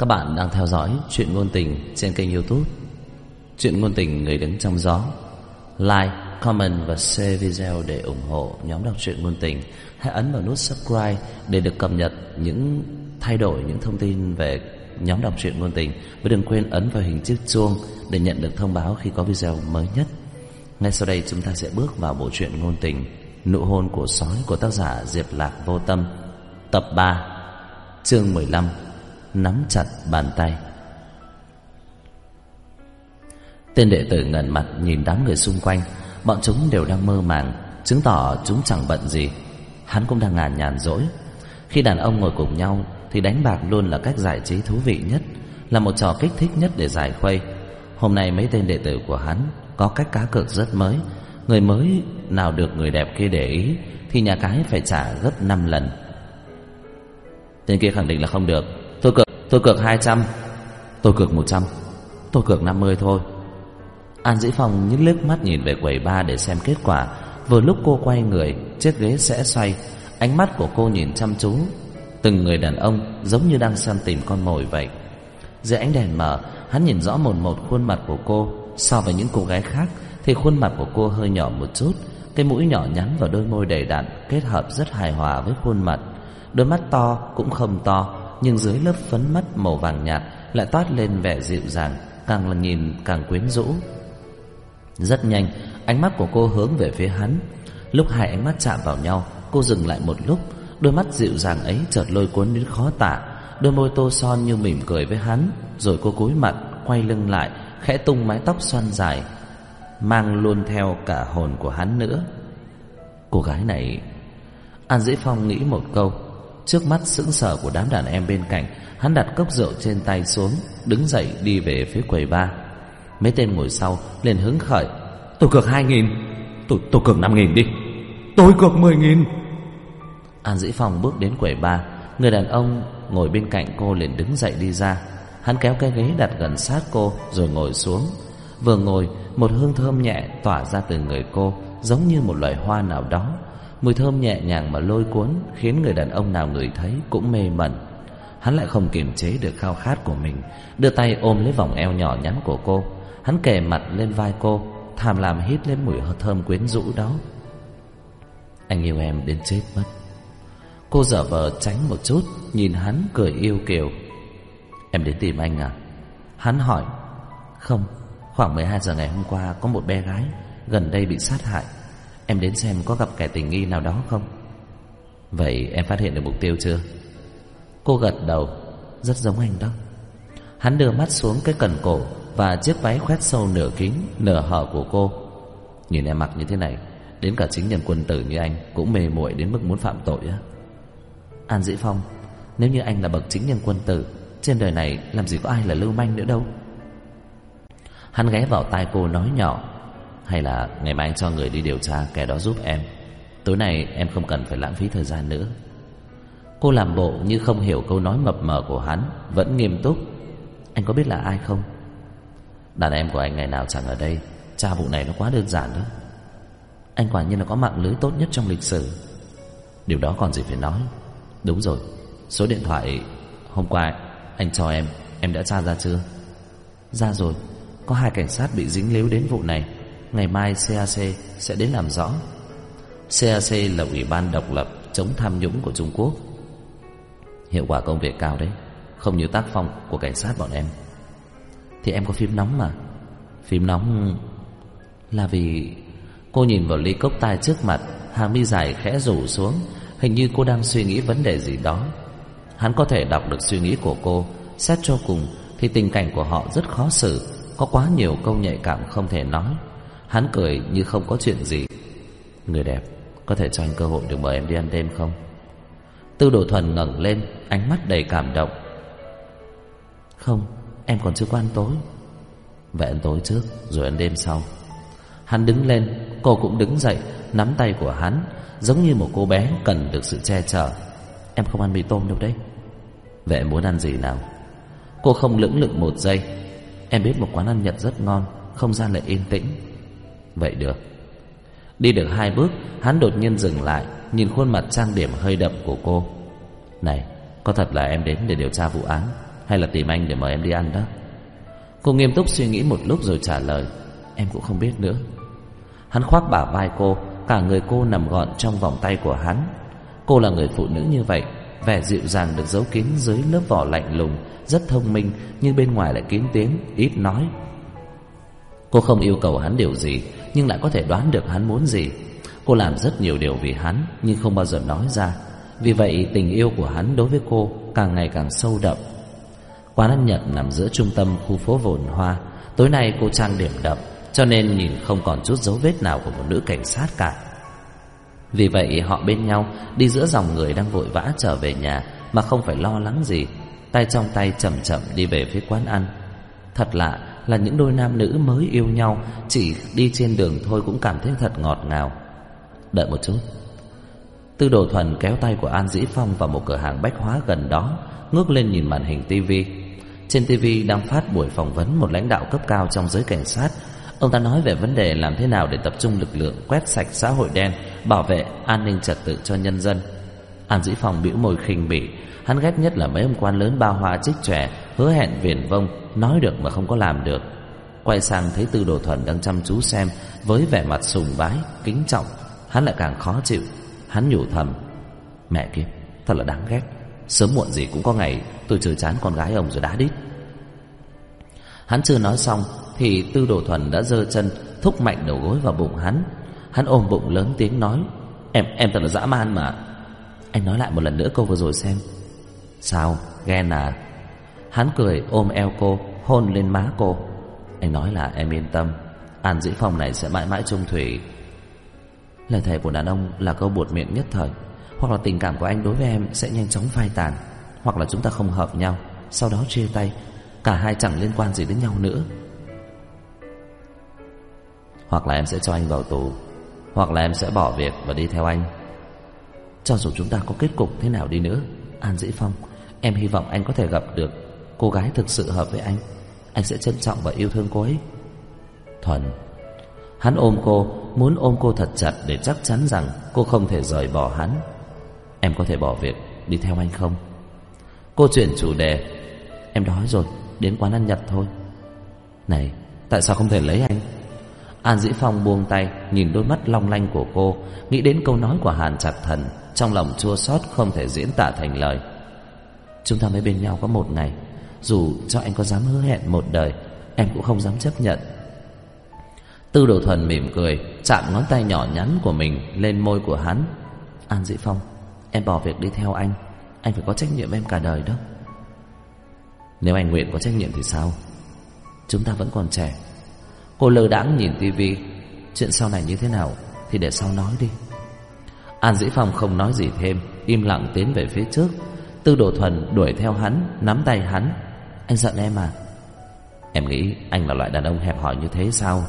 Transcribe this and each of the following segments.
Các bạn đang theo dõi Chuyện Ngôn Tình trên kênh YouTube Chuyện Ngôn Tình Người Đứng Trong Gió. Like, comment và share video để ủng hộ nhóm đọc truyện ngôn tình. Hãy ấn vào nút subscribe để được cập nhật những thay đổi, những thông tin về nhóm đọc truyện ngôn tình. Và đừng quên ấn vào hình chiếc chuông để nhận được thông báo khi có video mới nhất. Ngay sau đây chúng ta sẽ bước vào bộ truyện ngôn tình Nụ hôn của sói của tác giả Diệp Lạc Vô Tâm, tập 3, chương 15, nắm chặt bàn tay. Tên đệ tử ngẩn mặt nhìn đám người xung quanh. Bọn chúng đều đang mơ màng, chứng tỏ chúng chẳng bận gì. Hắn cũng đang ngàn nhàn rỗi. Khi đàn ông ngồi cùng nhau thì đánh bạc luôn là cách giải trí thú vị nhất, là một trò kích thích nhất để giải khuây. Hôm nay mấy tên đệ tử của hắn có cách cá cược rất mới. Người mới nào được người đẹp kia để ý thì nhà cái phải trả gấp 5 lần. Tên kia khẳng định là không được. Tôi cược 200. Tôi cược 100. Tôi cược 50 thôi. An Dĩ Phong nhếch liếc mắt nhìn về quầy bar để xem kết quả. Vừa lúc cô quay người, chiếc ghế sẽ xoay. Ánh mắt của cô nhìn chăm chú từng người đàn ông, giống như đang săn tìm con mồi vậy. Dưới ánh đèn mờ, hắn nhìn rõ một khuôn mặt của cô. So với những cô gái khác thì khuôn mặt của cô hơi nhỏ một chút. Cái mũi nhỏ nhắn và đôi môi đầy đặn kết hợp rất hài hòa với khuôn mặt. Đôi mắt to cũng không to, nhưng dưới lớp phấn mắt màu vàng nhạt lại toát lên vẻ dịu dàng, càng là nhìn càng quyến rũ. Rất nhanh, ánh mắt của cô hướng về phía hắn. Lúc hai ánh mắt chạm vào nhau, cô dừng lại một lúc. Đôi mắt dịu dàng ấy chợt lôi cuốn đến khó tả. Đôi môi tô son như mỉm cười với hắn. Rồi cô cúi mặt, quay lưng lại, khẽ tung mái tóc xoăn dài, mang luôn theo cả hồn của hắn nữa. Cô gái này... An Dĩ Phong nghĩ một câu. Trước mắt sững sờ của đám đàn em bên cạnh, hắn đặt cốc rượu trên tay xuống, đứng dậy đi về phía quầy bar. Mấy tên ngồi sau liền hứng khởi. Tôi cược 2.000. Tôi cược 5.000 đi. Tôi cược 10.000. An Dĩ Phong bước đến quầy bar. Người đàn ông ngồi bên cạnh cô liền đứng dậy đi ra. Hắn kéo cái ghế đặt gần sát cô rồi ngồi xuống. Vừa ngồi, một hương thơm nhẹ tỏa ra từ người cô, giống như một loài hoa nào đó. Mùi thơm nhẹ nhàng mà lôi cuốn, khiến người đàn ông nào ngửi thấy cũng mê mẩn. Hắn lại không kiềm chế được khao khát của mình, đưa tay ôm lấy vòng eo nhỏ nhắn của cô. Hắn kề mặt lên vai cô, tham lam hít lên mùi thơm quyến rũ đó. Anh yêu em đến chết mất. Cô giả vờ tránh một chút, nhìn hắn cười yêu kiều. Em đến tìm anh à? Hắn hỏi. Không, khoảng 12 giờ ngày hôm qua có một bé gái gần đây bị sát hại. Em đến xem có gặp kẻ tình nghi nào đó không. Vậy em phát hiện được mục tiêu chưa? Cô gật đầu. Rất giống anh đó. Hắn đưa mắt xuống cái cần cổ và chiếc váy khoét sâu nửa kín nửa hở của cô. Nhìn em mặc như thế này, đến cả chính nhân quân tử như anh cũng mê muội đến mức muốn phạm tội á. An Dĩ Phong, nếu như anh là bậc chính nhân quân tử, trên đời này làm gì có ai là lưu manh nữa đâu. Hắn ghé vào tai cô nói nhỏ. Hay là ngày mai anh cho người đi điều tra kẻ đó giúp em. Tối nay em không cần phải lãng phí thời gian nữa. Cô làm bộ như không hiểu câu nói mập mờ của hắn, vẫn nghiêm túc. Anh có biết là ai không? Đàn em của anh ngày nào chẳng ở đây. Tra vụ này nó quá đơn giản đó. Anh quả nhiên là có mạng lưới tốt nhất trong lịch sử. Điều đó còn gì phải nói. Đúng rồi, số điện thoại hôm qua anh cho em đã tra ra chưa? Ra rồi. Có 2 cảnh sát bị dính líu đến vụ này. Ngày mai CAC sẽ đến làm rõ. CAC là Ủy ban độc lập chống tham nhũng của Trung Quốc. Hiệu quả công việc cao đấy, không như tác phong của cảnh sát bọn em. Thì em có phím nóng mà. Phím nóng là vì... Cô nhìn vào ly cốc tai trước mặt, hàng mi dài khẽ rủ xuống. Hình như cô đang suy nghĩ vấn đề gì đó. Hắn có thể đọc được suy nghĩ của cô. Xét cho cùng thì tình cảnh của họ rất khó xử, có quá nhiều câu nhạy cảm không thể nói. Hắn cười như không có chuyện gì. Người đẹp, có thể cho anh cơ hội được mời em đi ăn đêm không? Tư Đồ Thuần ngẩng lên, ánh mắt đầy cảm động. Không, em còn chưa có ăn tối. Vậy ăn tối trước rồi ăn đêm sau. Hắn đứng lên, cô cũng đứng dậy, nắm tay của hắn, giống như một cô bé cần được sự che chở. Em không ăn mì tôm đâu đấy. Vậy em muốn ăn gì nào? Cô không lưỡng lự một giây. Em biết một quán ăn Nhật rất ngon, không gian lại yên tĩnh. Vậy được. Đi được 2 bước, hắn đột nhiên dừng lại, nhìn khuôn mặt trang điểm hơi đậm của cô. Này, có thật là em đến để điều tra vụ án hay là tìm anh để mời em đi ăn đó? Cô nghiêm túc suy nghĩ một lúc rồi trả lời: Em cũng không biết nữa. Hắn khoác bả vai cô, cả người cô nằm gọn trong vòng tay của hắn. Cô là người phụ nữ như vậy, vẻ dịu dàng được giấu kín dưới lớp vỏ lạnh lùng, rất thông minh nhưng bên ngoài lại kín tiếng, ít nói. Cô không yêu cầu hắn điều gì, nhưng lại có thể đoán được hắn muốn gì. Cô làm rất nhiều điều vì hắn, nhưng không bao giờ nói ra. Vì vậy tình yêu của hắn đối với cô càng ngày càng sâu đậm. Quán ăn Nhật nằm giữa trung tâm khu phố phồn hoa. Tối nay cô trang điểm đậm, cho nên nhìn không còn chút dấu vết nào của một nữ cảnh sát cả. Vì vậy họ bên nhau đi giữa dòng người đang vội vã trở về nhà mà không phải lo lắng gì, tay trong tay chậm chậm đi về phía quán ăn. Thật lạ là những đôi nam nữ mới yêu nhau, chỉ đi trên đường thôi cũng cảm thấy thật ngọt ngào. Đợi một chút. Tư Đồ Thuần kéo tay của An Dĩ Phong vào một cửa hàng bách hóa gần đó, ngước lên nhìn màn hình tivi. Trên tivi đang phát buổi phỏng vấn một lãnh đạo cấp cao trong giới cảnh sát. Ông ta nói về vấn đề làm thế nào để tập trung lực lượng quét sạch xã hội đen, bảo vệ an ninh trật tự cho nhân dân. An Dĩ Phong bĩu môi khinh bỉ. Hắn ghét nhất là mấy ông quan lớn ba hoa trích trẻ, hứa hẹn viển vông, nói được mà không có làm được. Quay sang thấy Tư Đồ Thuần đang chăm chú xem với vẻ mặt sùng bái, kính trọng, hắn lại càng khó chịu. Hắn nhủ thầm: Mẹ kiếp, thật là đáng ghét. Sớm muộn gì cũng có ngày tôi trừ chán con gái ông rồi đá đít. Hắn chưa nói xong thì Tư Đồ Thuần đã giơ chân thúc mạnh đầu gối vào bụng hắn. Hắn ôm bụng lớn tiếng nói: Em thật là dã man mà. Anh nói lại một lần nữa câu vừa rồi xem. Sao, ghen à? Hắn cười ôm eo cô, hôn lên má cô. Anh nói là em yên tâm, An Dĩ Phong này sẽ mãi mãi chung thủy. Lời thề của đàn ông là câu buột miệng nhất thời. Hoặc là tình cảm của anh đối với em sẽ nhanh chóng phai tàn, hoặc là chúng ta không hợp nhau, sau đó chia tay, cả hai chẳng liên quan gì đến nhau nữa. Hoặc là em sẽ cho anh vào tù, hoặc là em sẽ bỏ việc và đi theo anh. Cho dù chúng ta có kết cục thế nào đi nữa, An Dĩ Phong, em hy vọng anh có thể gặp được cô gái thực sự hợp với anh. Anh sẽ trân trọng và yêu thương cô ấy. Thuần. Hắn ôm cô, muốn ôm cô thật chặt để chắc chắn rằng cô không thể rời bỏ hắn. Em có thể bỏ việc đi theo anh không? Cô chuyển chủ đề. Em đói rồi, đến quán ăn Nhật thôi. Này, tại sao không thể lấy anh? An Dĩ Phong buông tay, nhìn đôi mắt long lanh của cô, nghĩ đến câu nói của Hàn Trạc Thần, trong lòng chua xót không thể diễn tả thành lời. Chúng ta mới bên nhau có một ngày, dù cho anh có dám hứa hẹn một đời, em cũng không dám chấp nhận. Tư Đồ Thuần mỉm cười, chạm ngón tay nhỏ nhắn của mình lên môi của hắn. An Dĩ Phong, em bỏ việc đi theo anh phải có trách nhiệm với em cả đời đó. Nếu anh nguyện có trách nhiệm thì sao? Chúng ta vẫn còn trẻ. Cô lơ đãng nhìn tivi. Chuyện sau này như thế nào thì để sau nói đi. An Dĩ Phong không nói gì thêm, im lặng tiến về phía trước. Tư Đồ Thuần đuổi theo hắn, nắm tay hắn. Anh giận em à? Em nghĩ anh là loại đàn ông hẹp hòi như thế sao?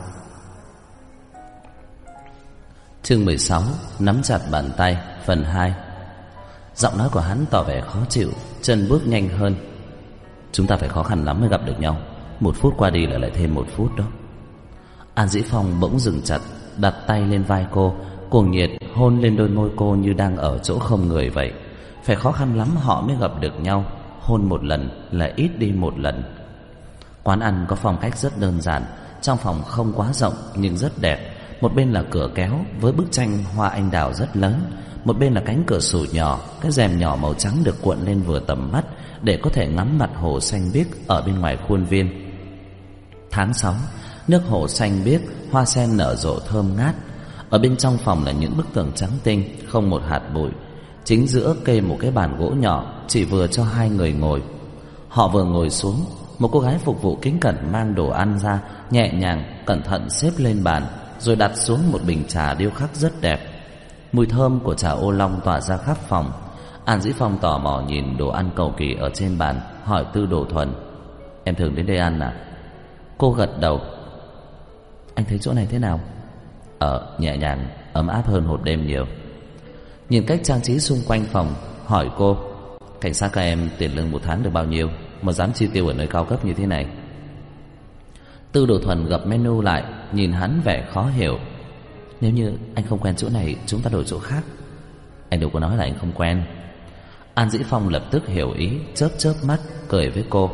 Chương 16, nắm chặt bàn tay, phần 2. Giọng nói của hắn tỏ vẻ khó chịu, chân bước nhanh hơn. Chúng ta phải khó khăn lắm mới gặp được nhau. 1 phút qua đi lại thêm 1 phút đó. An Dĩ Phong bỗng dừng chặt, đặt tay lên vai cô, cuồng nhiệt hôn lên đôi môi cô như đang ở chỗ không người vậy. Phải khó khăn lắm họ mới gặp được nhau. Hôn một lần là ít đi một lần. Quán ăn có phong cách rất đơn giản. Trong phòng không quá rộng nhưng rất đẹp. Một bên là cửa kéo với bức tranh hoa anh đào rất lớn, một bên là cánh cửa sổ nhỏ, cái rèm nhỏ màu trắng được cuộn lên vừa tầm mắt để có thể ngắm mặt hồ xanh biếc ở bên ngoài khuôn viên. Tháng 6, nước hồ xanh biếc, hoa sen nở rộ thơm ngát. Ở bên trong phòng là những bức tường trắng tinh, không một hạt bụi. Chính giữa kê một cái bàn gỗ nhỏ, chỉ vừa cho 2 người ngồi. Họ vừa ngồi xuống, một cô gái phục vụ kính cẩn mang đồ ăn ra, nhẹ nhàng, cẩn thận xếp lên bàn, rồi đặt xuống một bình trà điêu khắc rất đẹp. Mùi thơm của trà ô long tỏa ra khắp phòng. An Dĩ Phong tò mò nhìn đồ ăn cầu kỳ ở trên bàn, hỏi Tư Đồ Thuần: Em thường đến đây ăn à? Cô gật đầu. Anh thấy chỗ này thế nào? Nhẹ nhàng, ấm áp hơn hộp đêm nhiều. Nhìn cách trang trí xung quanh phòng, hỏi cô: Cảnh sát các em tiền lương 1 tháng được bao nhiêu mà dám chi tiêu ở nơi cao cấp như thế này? Tư Đồ Thuần gập menu lại, nhìn hắn vẻ khó hiểu. Nếu như anh không quen chỗ này, chúng ta đổi chỗ khác. Anh đâu có nói là anh không quen. An Dĩ Phong lập tức hiểu ý, chớp chớp mắt cười với cô.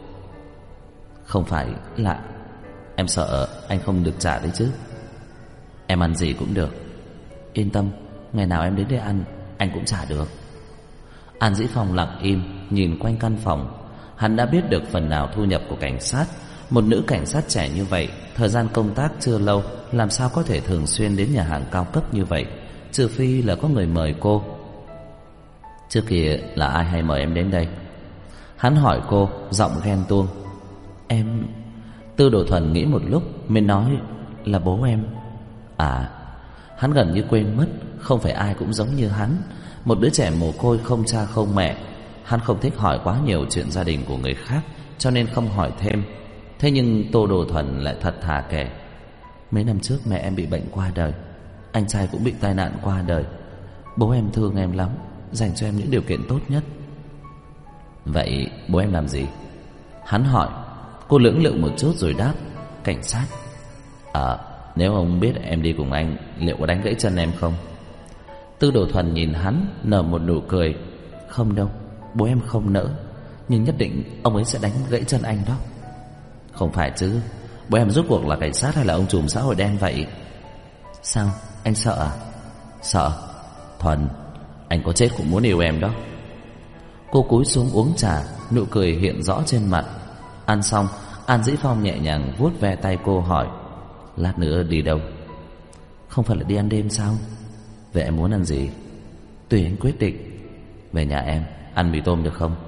Không phải là em sợ anh không được trả đấy chứ. Em ăn gì cũng được. Yên tâm, ngày nào em đến đây ăn anh cũng trả được. An Dĩ Phong lặng im nhìn quanh căn phòng. Hắn đã biết được phần nào thu nhập của cảnh sát. Một nữ cảnh sát trẻ như vậy, thời gian công tác chưa lâu, làm sao có thể thường xuyên đến nhà hàng cao cấp như vậy, trừ phi là có người mời cô. Trước kia là ai hay mời em đến đây? Hắn hỏi cô, giọng ghen tuông. Em... Tư Đồ Thuần nghĩ một lúc mới nói là bố em. À, hắn gần như quên mất, không phải ai cũng giống như hắn, một đứa trẻ mồ côi không cha không mẹ. Hắn không thích hỏi quá nhiều chuyện gia đình của người khác, cho nên không hỏi thêm. Thế nhưng Tô Đồ Thuần lại thật thà kể. Mấy năm trước mẹ em bị bệnh qua đời, anh trai cũng bị tai nạn qua đời. Bố em thương em lắm, dành cho em những điều kiện tốt nhất. Vậy bố em làm gì? Hắn hỏi. Cô lưỡng lự một chút rồi đáp. Cảnh sát. Nếu ông biết em đi cùng anh, liệu có đánh gãy chân em không? Tư Đồ Thuần nhìn hắn, nở một nụ cười. Không đâu, bố em không nỡ, nhưng nhất định ông ấy sẽ đánh gãy chân anh đó. Không phải chứ, bố em rốt cuộc là cảnh sát hay là ông trùm xã hội đen vậy? Sao, anh sợ à? Sợ? Thuần, anh có chết cũng muốn yêu em đó. Cô cúi xuống uống trà, nụ cười hiện rõ trên mặt. Ăn xong, An Dĩ Phong nhẹ nhàng vuốt ve tay cô hỏi. Lát nữa đi đâu? Không phải là đi ăn đêm sao? Vậy em muốn ăn gì? Tùy anh quyết định. Về nhà em, ăn mì tôm được không?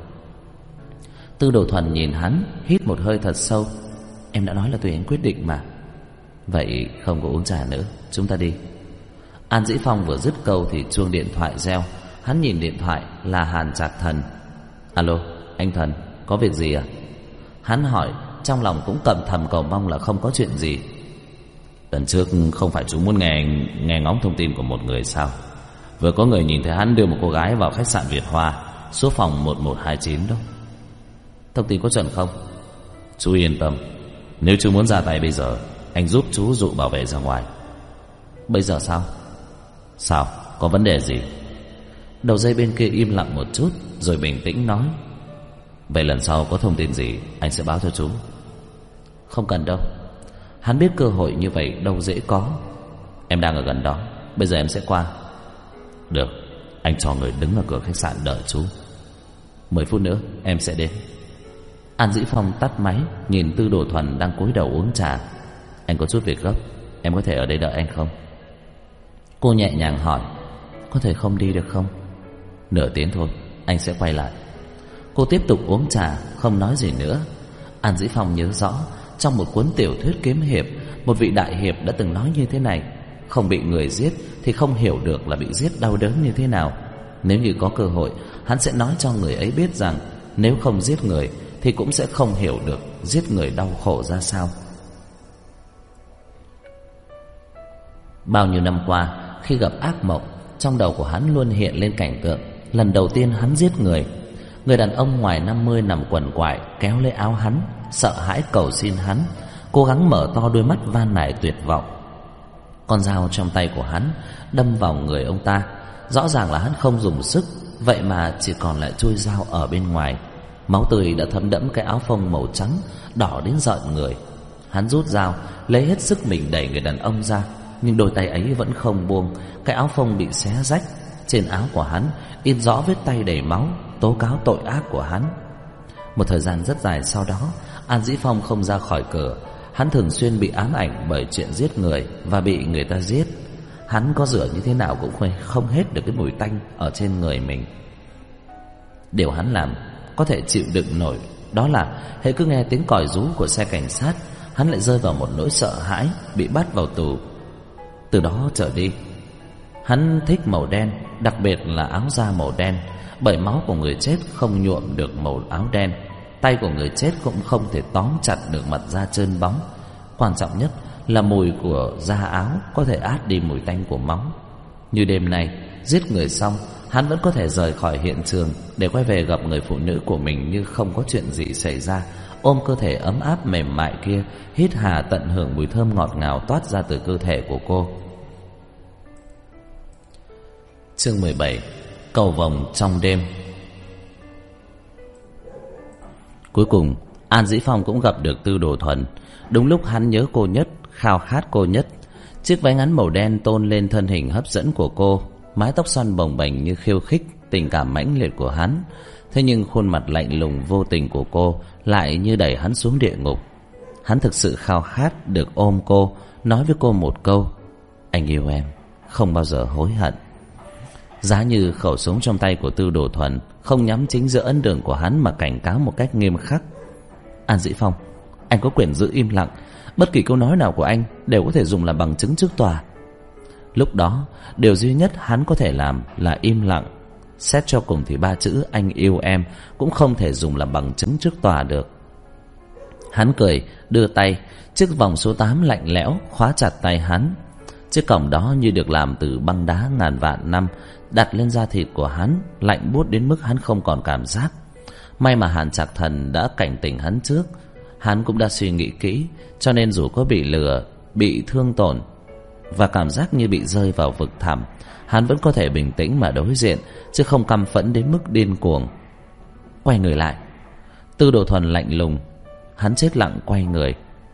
Tư Đồ Thuần nhìn hắn, hít một hơi thật sâu. Em đã nói là tùy anh quyết định mà. Vậy không có uống trà nữa, chúng ta đi. An Dĩ Phong vừa dứt câu thì chuông điện thoại reo. Hắn nhìn điện thoại là Hàn Trạc Thần. Alo, anh Thần, có việc gì à? Hắn hỏi, trong lòng cũng cầm thầm cầu mong là không có chuyện gì. Lần trước không phải chú muốn nghe ngóng thông tin của một người sao? Vừa có người nhìn thấy hắn đưa một cô gái vào khách sạn Việt Hoa, số phòng 1129 đó. Thông tin có chuẩn không? Chú yên tâm, nếu chú muốn ra tay bây giờ, anh giúp chú dụ bảo vệ ra ngoài. Bây giờ sao? Sao? Có vấn đề gì? Đầu dây bên kia im lặng một chút rồi bình tĩnh nói. Vậy lần sau có thông tin gì anh sẽ báo cho chú. Không cần đâu. Hắn biết cơ hội như vậy đâu dễ có. Em đang ở gần đó, bây giờ em sẽ qua. Được, anh cho người đứng ở cửa khách sạn đợi chú. 10 phút nữa em sẽ đến. An Dĩ Phong tắt máy, nhìn Tư Đồ Thuần đang cúi đầu uống trà. Anh có chút việc gấp, em có thể ở đây đợi anh không? Cô nhẹ nhàng hỏi. Có thể không đi được không? Nửa tiếng thôi, anh sẽ quay lại. Cô tiếp tục uống trà, không nói gì nữa. An Dĩ Phong nhớ rõ, trong một cuốn tiểu thuyết kiếm hiệp, một vị đại hiệp đã từng nói như thế này. Không bị người giết thì không hiểu được là bị giết đau đớn như thế nào. Nếu như có cơ hội, hắn sẽ nói cho người ấy biết rằng nếu không giết người thì cũng sẽ không hiểu được giết người đau khổ ra sao. Bao nhiêu năm qua, khi gặp ác mộng, trong đầu của hắn luôn hiện lên cảnh tượng lần đầu tiên hắn giết người. Người đàn ông ngoài 50 nằm quằn quại kéo lấy áo hắn, sợ hãi cầu xin hắn, cố gắng mở to đôi mắt van nài tuyệt vọng. Con dao trong tay của hắn đâm vào người ông ta. Rõ ràng là hắn không dùng sức, vậy mà chỉ còn lại chuôi dao ở bên ngoài. Máu tươi đã thấm đẫm cái áo phông màu trắng, đỏ đến rợn người. Hắn rút dao, lấy hết sức mình đẩy người đàn ông ra, nhưng đôi tay ấy vẫn không buông. Cái áo phông bị xé rách, trên áo của hắn in rõ vết tay đầy máu, tố cáo tội ác của hắn. Một thời gian rất dài sau đó, An Dĩ Phong không ra khỏi cửa. Hắn thường xuyên bị ám ảnh bởi chuyện giết người và bị người ta giết. Hắn có rửa như thế nào cũng không hết được cái mùi tanh ở trên người mình. Điều hắn làm có thể chịu đựng nổi, đó là hễ cứ nghe tiếng còi rú của xe cảnh sát, hắn lại rơi vào một nỗi sợ hãi bị bắt vào tù. Từ đó trở đi, hắn thích màu đen, đặc biệt là áo da màu đen, bởi máu của người chết không nhuộm được màu áo đen. Tay của người chết cũng không thể tóm chặt được mặt da trơn bóng. Quan trọng nhất là mùi của da áo có thể át đi mùi tanh của máu. Như đêm nay, giết người xong, hắn vẫn có thể rời khỏi hiện trường để quay về gặp người phụ nữ của mình như không có chuyện gì xảy ra, ôm cơ thể ấm áp mềm mại kia, hít hà tận hưởng mùi thơm ngọt ngào toát ra từ cơ thể của cô. Chương 17. Cầu vồng trong đêm. Cuối cùng An Dĩ Phong cũng gặp được Tư Đồ Thuần. Đúng lúc hắn nhớ cô nhất, khao khát cô nhất. Chiếc váy ngắn màu đen tôn lên thân hình hấp dẫn của cô, mái tóc xoăn bồng bềnh như khiêu khích tình cảm mãnh liệt của hắn. Thế nhưng khuôn mặt lạnh lùng vô tình của cô lại như đẩy hắn xuống địa ngục. Hắn thực sự khao khát được ôm cô, nói với cô một câu: anh yêu em, không bao giờ hối hận. Giá như khẩu súng trong tay của Tư Đồ Thuần không nhắm chính giữa ấn đường của hắn mà cảnh cáo một cách nghiêm khắc: An Dĩ Phong, anh có quyền giữ im lặng. Bất kỳ câu nói nào của anh đều có thể dùng làm bằng chứng trước tòa. Lúc đó điều duy nhất hắn có thể làm là im lặng. Xét cho cùng thì ba chữ anh yêu em cũng không thể dùng làm bằng chứng trước tòa được. Hắn cười, đưa tay. Chiếc vòng số 8 lạnh lẽo khóa chặt tay hắn. Chiếc còng đó như được làm từ băng đá ngàn vạn năm, đặt lên da thịt của hắn, lạnh buốt đến mức hắn không còn cảm giác. May mà Hàn Trạc Thần đã cảnh tỉnh hắn trước. Hắn cũng đã suy nghĩ kỹ, cho nên dù có bị lừa, bị thương tổn và cảm giác như bị rơi vào vực thẳm, hắn vẫn có thể bình tĩnh mà đối diện, chứ không căm phẫn đến mức điên cuồng. Quay người lại. Tư Đồ Thuần lạnh lùng. Hắn chết lặng quay người.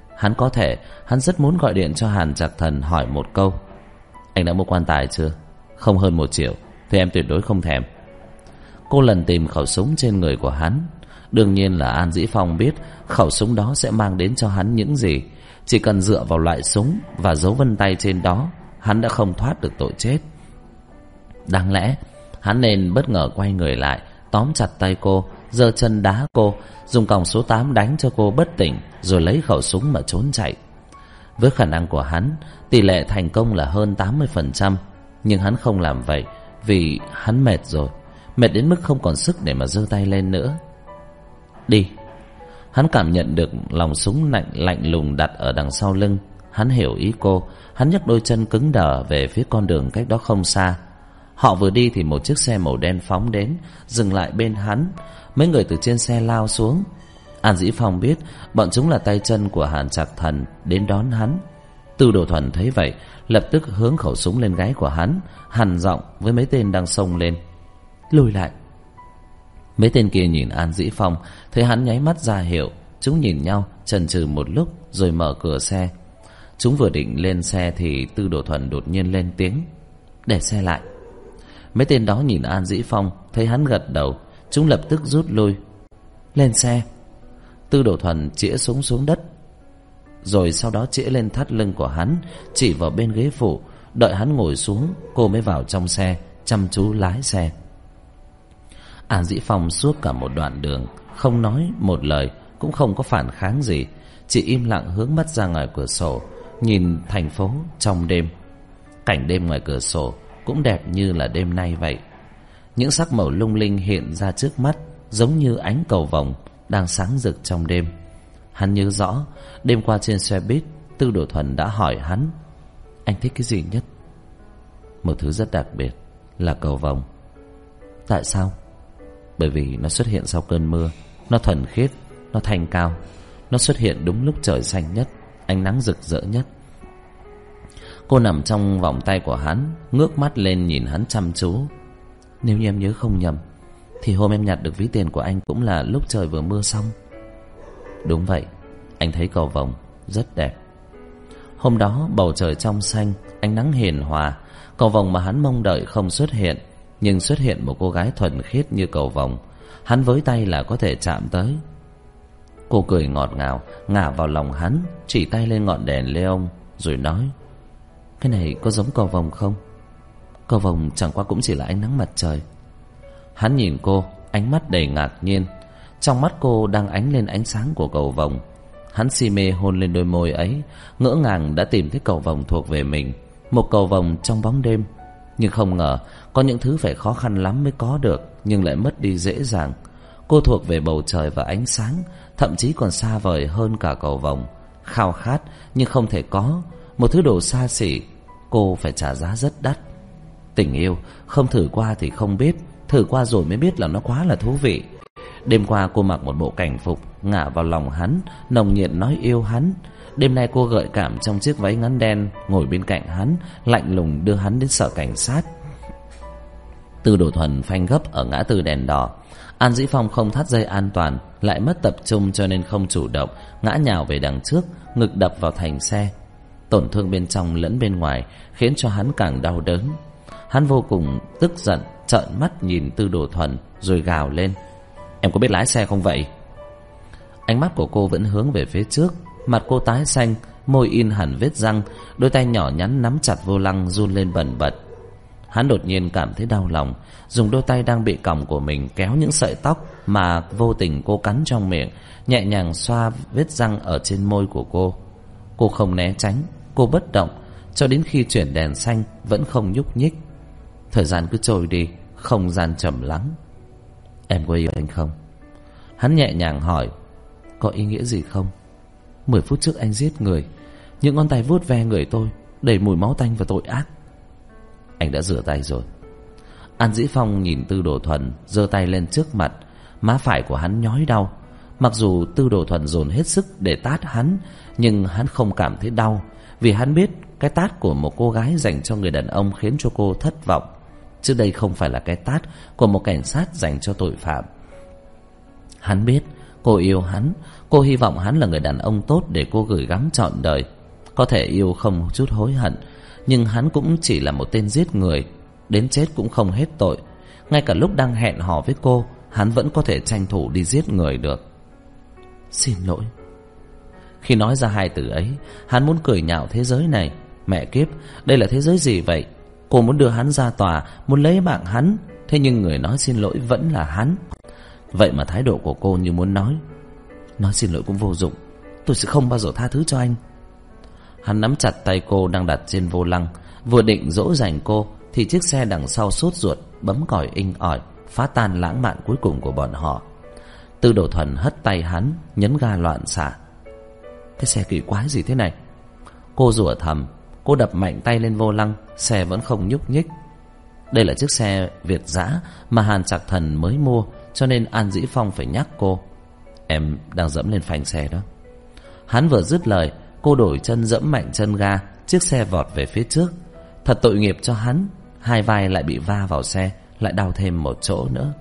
Hắn rất muốn gọi điện cho Hàn Trạc Thần hỏi một câu: anh đã mua quan tài chưa? Không hơn 1 triệu thì em tuyệt đối không thèm. Cô lần tìm khẩu súng trên người của hắn. Đương nhiên là An Dĩ Phong biết khẩu súng đó sẽ mang đến cho hắn những gì. Chỉ cần dựa vào loại súng và dấu vân tay trên đó, hắn đã không thoát được tội chết. Đáng lẽ hắn nên bất ngờ quay người lại, tóm chặt tay cô, giơ chân đá cô, dùng còng số 8 đánh cho cô bất tỉnh, rồi lấy khẩu súng mà trốn chạy. Với khả năng của hắn, tỷ lệ thành công là hơn 80%. Nhưng hắn không làm vậy vì hắn mệt rồi, mệt đến mức không còn sức để mà giơ tay lên nữa. Đi. Hắn cảm nhận được lòng súng lạnh lùng đặt ở đằng sau lưng. Hắn hiểu ý cô. Hắn nhấc đôi chân cứng đờ về phía con đường cách đó không xa. Họ vừa đi thì một chiếc xe màu đen phóng đến, dừng lại bên hắn. Mấy người từ trên xe lao xuống. An Dĩ Phong biết bọn chúng là tay chân của Hàn Trạc Thần đến đón hắn. Tư Đồ Thuần thấy vậy, lập tức hướng khẩu súng lên gáy của hắn, hằn giọng với mấy tên đang xông lên: lùi lại. Mấy tên kia nhìn An Dĩ Phong, thấy hắn nháy mắt ra hiệu. Chúng nhìn nhau chần chừ một lúc rồi mở cửa xe. Chúng vừa định lên xe thì Tư Đồ Thuần đột nhiên lên tiếng: để xe lại. Mấy tên đó nhìn An Dĩ Phong, thấy hắn gật đầu, chúng lập tức rút lui. Lên xe. Tư Đồ Thuần chĩa súng xuống đất, rồi sau đó chĩa lên thắt lưng của hắn, chỉ vào bên ghế phụ. Đợi hắn ngồi xuống, cô mới vào trong xe, chăm chú lái xe. An Dĩ Phong suốt cả một đoạn đường không nói một lời, cũng không có phản kháng gì, chỉ im lặng hướng mắt ra ngoài cửa sổ, nhìn thành phố trong đêm. Cảnh đêm ngoài cửa sổ cũng đẹp như là đêm nay vậy. Những sắc màu lung linh hiện ra trước mắt, giống như ánh cầu vồng đang sáng rực trong đêm. Hắn nhớ rõ đêm qua trên xe buýt, Tư Đồ Thuần đã hỏi hắn: anh thích cái gì nhất? Một thứ rất đặc biệt là cầu vồng. Tại sao? Bởi vì nó xuất hiện sau cơn mưa. Nó thuần khiết, nó thanh cao. Nó xuất hiện đúng lúc trời xanh nhất, ánh nắng rực rỡ nhất. Cô nằm trong vòng tay của hắn, ngước mắt lên nhìn hắn chăm chú. Nếu như em nhớ không nhầm thì hôm em nhặt được ví tiền của anh cũng là lúc trời vừa mưa xong. Đúng vậy, anh thấy cầu vồng rất đẹp. Hôm đó bầu trời trong xanh, ánh nắng hiền hòa. Cầu vồng mà hắn mong đợi không xuất hiện, nhưng xuất hiện một cô gái thuần khiết như cầu vồng. Hắn với tay là có thể chạm tới. Cô cười ngọt ngào, ngả vào lòng hắn, chỉ tay lên ngọn đèn neon rồi nói: cái này có giống cầu vồng không? Cầu vồng chẳng qua cũng chỉ là ánh nắng mặt trời. Hắn nhìn cô, ánh mắt đầy ngạc nhiên. Trong mắt cô đang ánh lên ánh sáng của cầu vồng. Hắn si mê hôn lên đôi môi ấy, ngỡ ngàng đã tìm thấy cầu vồng thuộc về mình. Một cầu vồng trong bóng đêm. Nhưng không ngờ có những thứ phải khó khăn lắm mới có được, nhưng lại mất đi dễ dàng. Cô thuộc về bầu trời và ánh sáng, thậm chí còn xa vời hơn cả cầu vồng. Khao khát nhưng không thể có, một thứ đồ xa xỉ, cô phải trả giá rất đắt. Tình yêu không thử qua thì không biết, thử qua rồi mới biết là nó quá là thú vị. Đêm qua cô mặc một bộ cảnh phục, ngả vào lòng hắn, nồng nhiệt nói yêu hắn. Đêm nay cô gợi cảm trong chiếc váy ngắn đen, ngồi bên cạnh hắn, lạnh lùng đưa hắn đến sở cảnh sát. Tư Đồ Thuần phanh gấp ở ngã tư đèn đỏ. An Dĩ Phong không thắt dây an toàn, lại mất tập trung cho nên không chủ động, ngã nhào về đằng trước, ngực đập vào thành xe. Tổn thương bên trong lẫn bên ngoài khiến cho hắn càng đau đớn. Hắn vô cùng tức giận, trợn mắt nhìn Tư Đồ Thuần rồi gào lên: "Em có biết lái xe không vậy?" Ánh mắt của cô vẫn hướng về phía trước, mặt cô tái xanh, môi in hẳn vết răng, đôi tay nhỏ nhắn nắm chặt vô lăng run lên bần bật. Hắn đột nhiên cảm thấy đau lòng, dùng đôi tay đang bị còng của mình kéo những sợi tóc mà vô tình cô cắn trong miệng, nhẹ nhàng xoa vết răng ở trên môi của cô. Cô không né tránh, cô bất động, cho đến khi chuyển đèn xanh vẫn không nhúc nhích. Thời gian cứ trôi đi, không gian trầm lắng. "Em có yêu anh không?" Hắn nhẹ nhàng hỏi. "Có ý nghĩa gì không? 10 phút trước anh giết người, những ngón tay vuốt ve người tôi đầy mùi máu tanh và tội ác." "Anh đã rửa tay rồi." An Dĩ Phong nhìn Tư Đồ Thuần, giơ tay lên trước mặt. Má phải của hắn nhói đau. Mặc dù Tư Đồ Thuần dồn hết sức để tát hắn, nhưng hắn không cảm thấy đau, vì hắn biết cái tát của một cô gái dành cho người đàn ông khiến cho cô thất vọng, chứ đây không phải là cái tát của một cảnh sát dành cho tội phạm. Hắn biết cô yêu hắn, cô hy vọng hắn là người đàn ông tốt để cô gửi gắm trọn đời. Có thể yêu không một chút hối hận, nhưng hắn cũng chỉ là một tên giết người, đến chết cũng không hết tội. Ngay cả lúc đang hẹn hò với cô, hắn vẫn có thể tranh thủ đi giết người được. "Xin lỗi." Khi nói ra hai từ ấy, hắn muốn cười nhạo thế giới này. Mẹ kiếp, đây là thế giới gì vậy? Cô muốn đưa hắn ra tòa, muốn lấy mạng hắn, thế nhưng người nói xin lỗi vẫn là hắn. Vậy mà thái độ của cô như muốn nói xin lỗi cũng vô dụng, tôi sẽ không bao giờ tha thứ cho anh. Hắn nắm chặt tay cô đang đặt trên vô lăng, vừa định dỗ dành cô thì chiếc xe đằng sau sốt ruột bấm còi inh ỏi, phá tan lãng mạn cuối cùng của bọn họ. Tư Đồ Thuần hất tay hắn, nhấn ga loạn xạ. "Cái xe kỳ quái gì thế này?" Cô rủa thầm. Cô đập mạnh tay lên vô lăng, xe vẫn không nhúc nhích. Đây là chiếc xe Việt dã mà Hàn Trạc Thần mới mua, cho nên An Dĩ Phong phải nhắc cô: "Em đang dẫm lên phanh xe đó." Hắn vừa dứt lời, cô đổi chân dẫm mạnh chân ga, chiếc xe vọt về phía trước. Thật tội nghiệp cho hắn, hai vai lại bị va vào xe, lại đau thêm một chỗ nữa.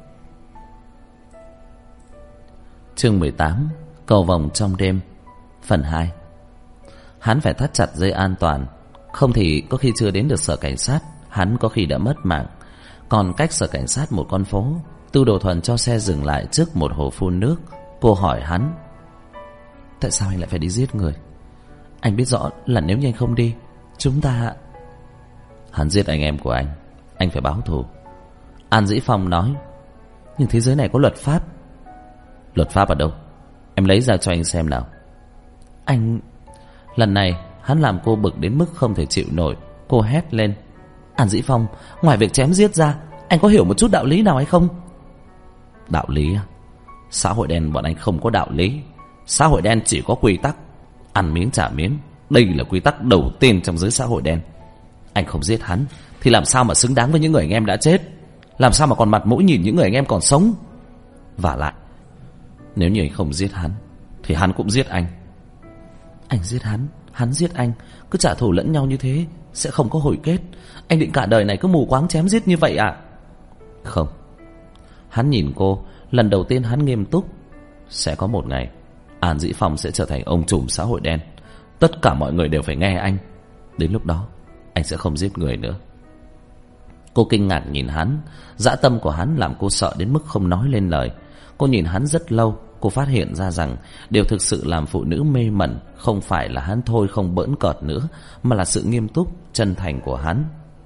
Chương 18: Cầu vồng trong đêm, phần 2. Hắn phải thắt chặt dây an toàn, không thì có khi chưa đến được sở cảnh sát, hắn có khi đã mất mạng. Còn cách sở cảnh sát một con phố, Tư Đồ Thuần cho xe dừng lại trước một hồ phun nước. Cô hỏi hắn: "Tại sao anh lại phải đi giết người? Anh biết rõ là nếu như anh không đi, chúng ta..." "Hắn giết anh em của anh phải báo thù." An Dĩ Phong nói. "Nhưng thế giới này có luật pháp." "Luật pháp ở đâu? Em lấy ra cho anh xem nào." "Anh..." Lần này hắn làm cô bực đến mức không thể chịu nổi. Cô hét lên: "An Dĩ Phong, ngoài việc chém giết ra, anh có hiểu một chút đạo lý nào hay không?" "Đạo lý à? Xã hội đen bọn anh không có đạo lý. Xã hội đen chỉ có quy tắc, ăn miếng trả miếng. Đây là quy tắc đầu tiên trong giới xã hội đen. Anh không giết hắn thì làm sao mà xứng đáng với những người anh em đã chết? Làm sao mà còn mặt mũi nhìn những người anh em còn sống? Vả lại, nếu như anh không giết hắn thì hắn cũng giết anh." "Anh giết hắn, hắn giết anh, cứ trả thù lẫn nhau như thế sẽ không có hồi kết. Anh định cả đời này cứ mù quáng chém giết như vậy à?" "Không." Hắn nhìn cô, lần đầu tiên hắn nghiêm túc. "Sẽ có một ngày An Dĩ Phong sẽ trở thành ông trùm xã hội đen. Tất cả mọi người đều phải nghe anh. Đến lúc đó anh sẽ không giết người nữa." Cô kinh ngạc nhìn hắn. Dã tâm của hắn làm cô sợ đến mức không nói lên lời. Cô nhìn hắn rất lâu. Cô phát hiện ra rằng điều thực sự làm phụ nữ mê mẩn không phải là hắn thôi không bỡn cợt nữa, mà là sự nghiêm túc, chân thành của hắn.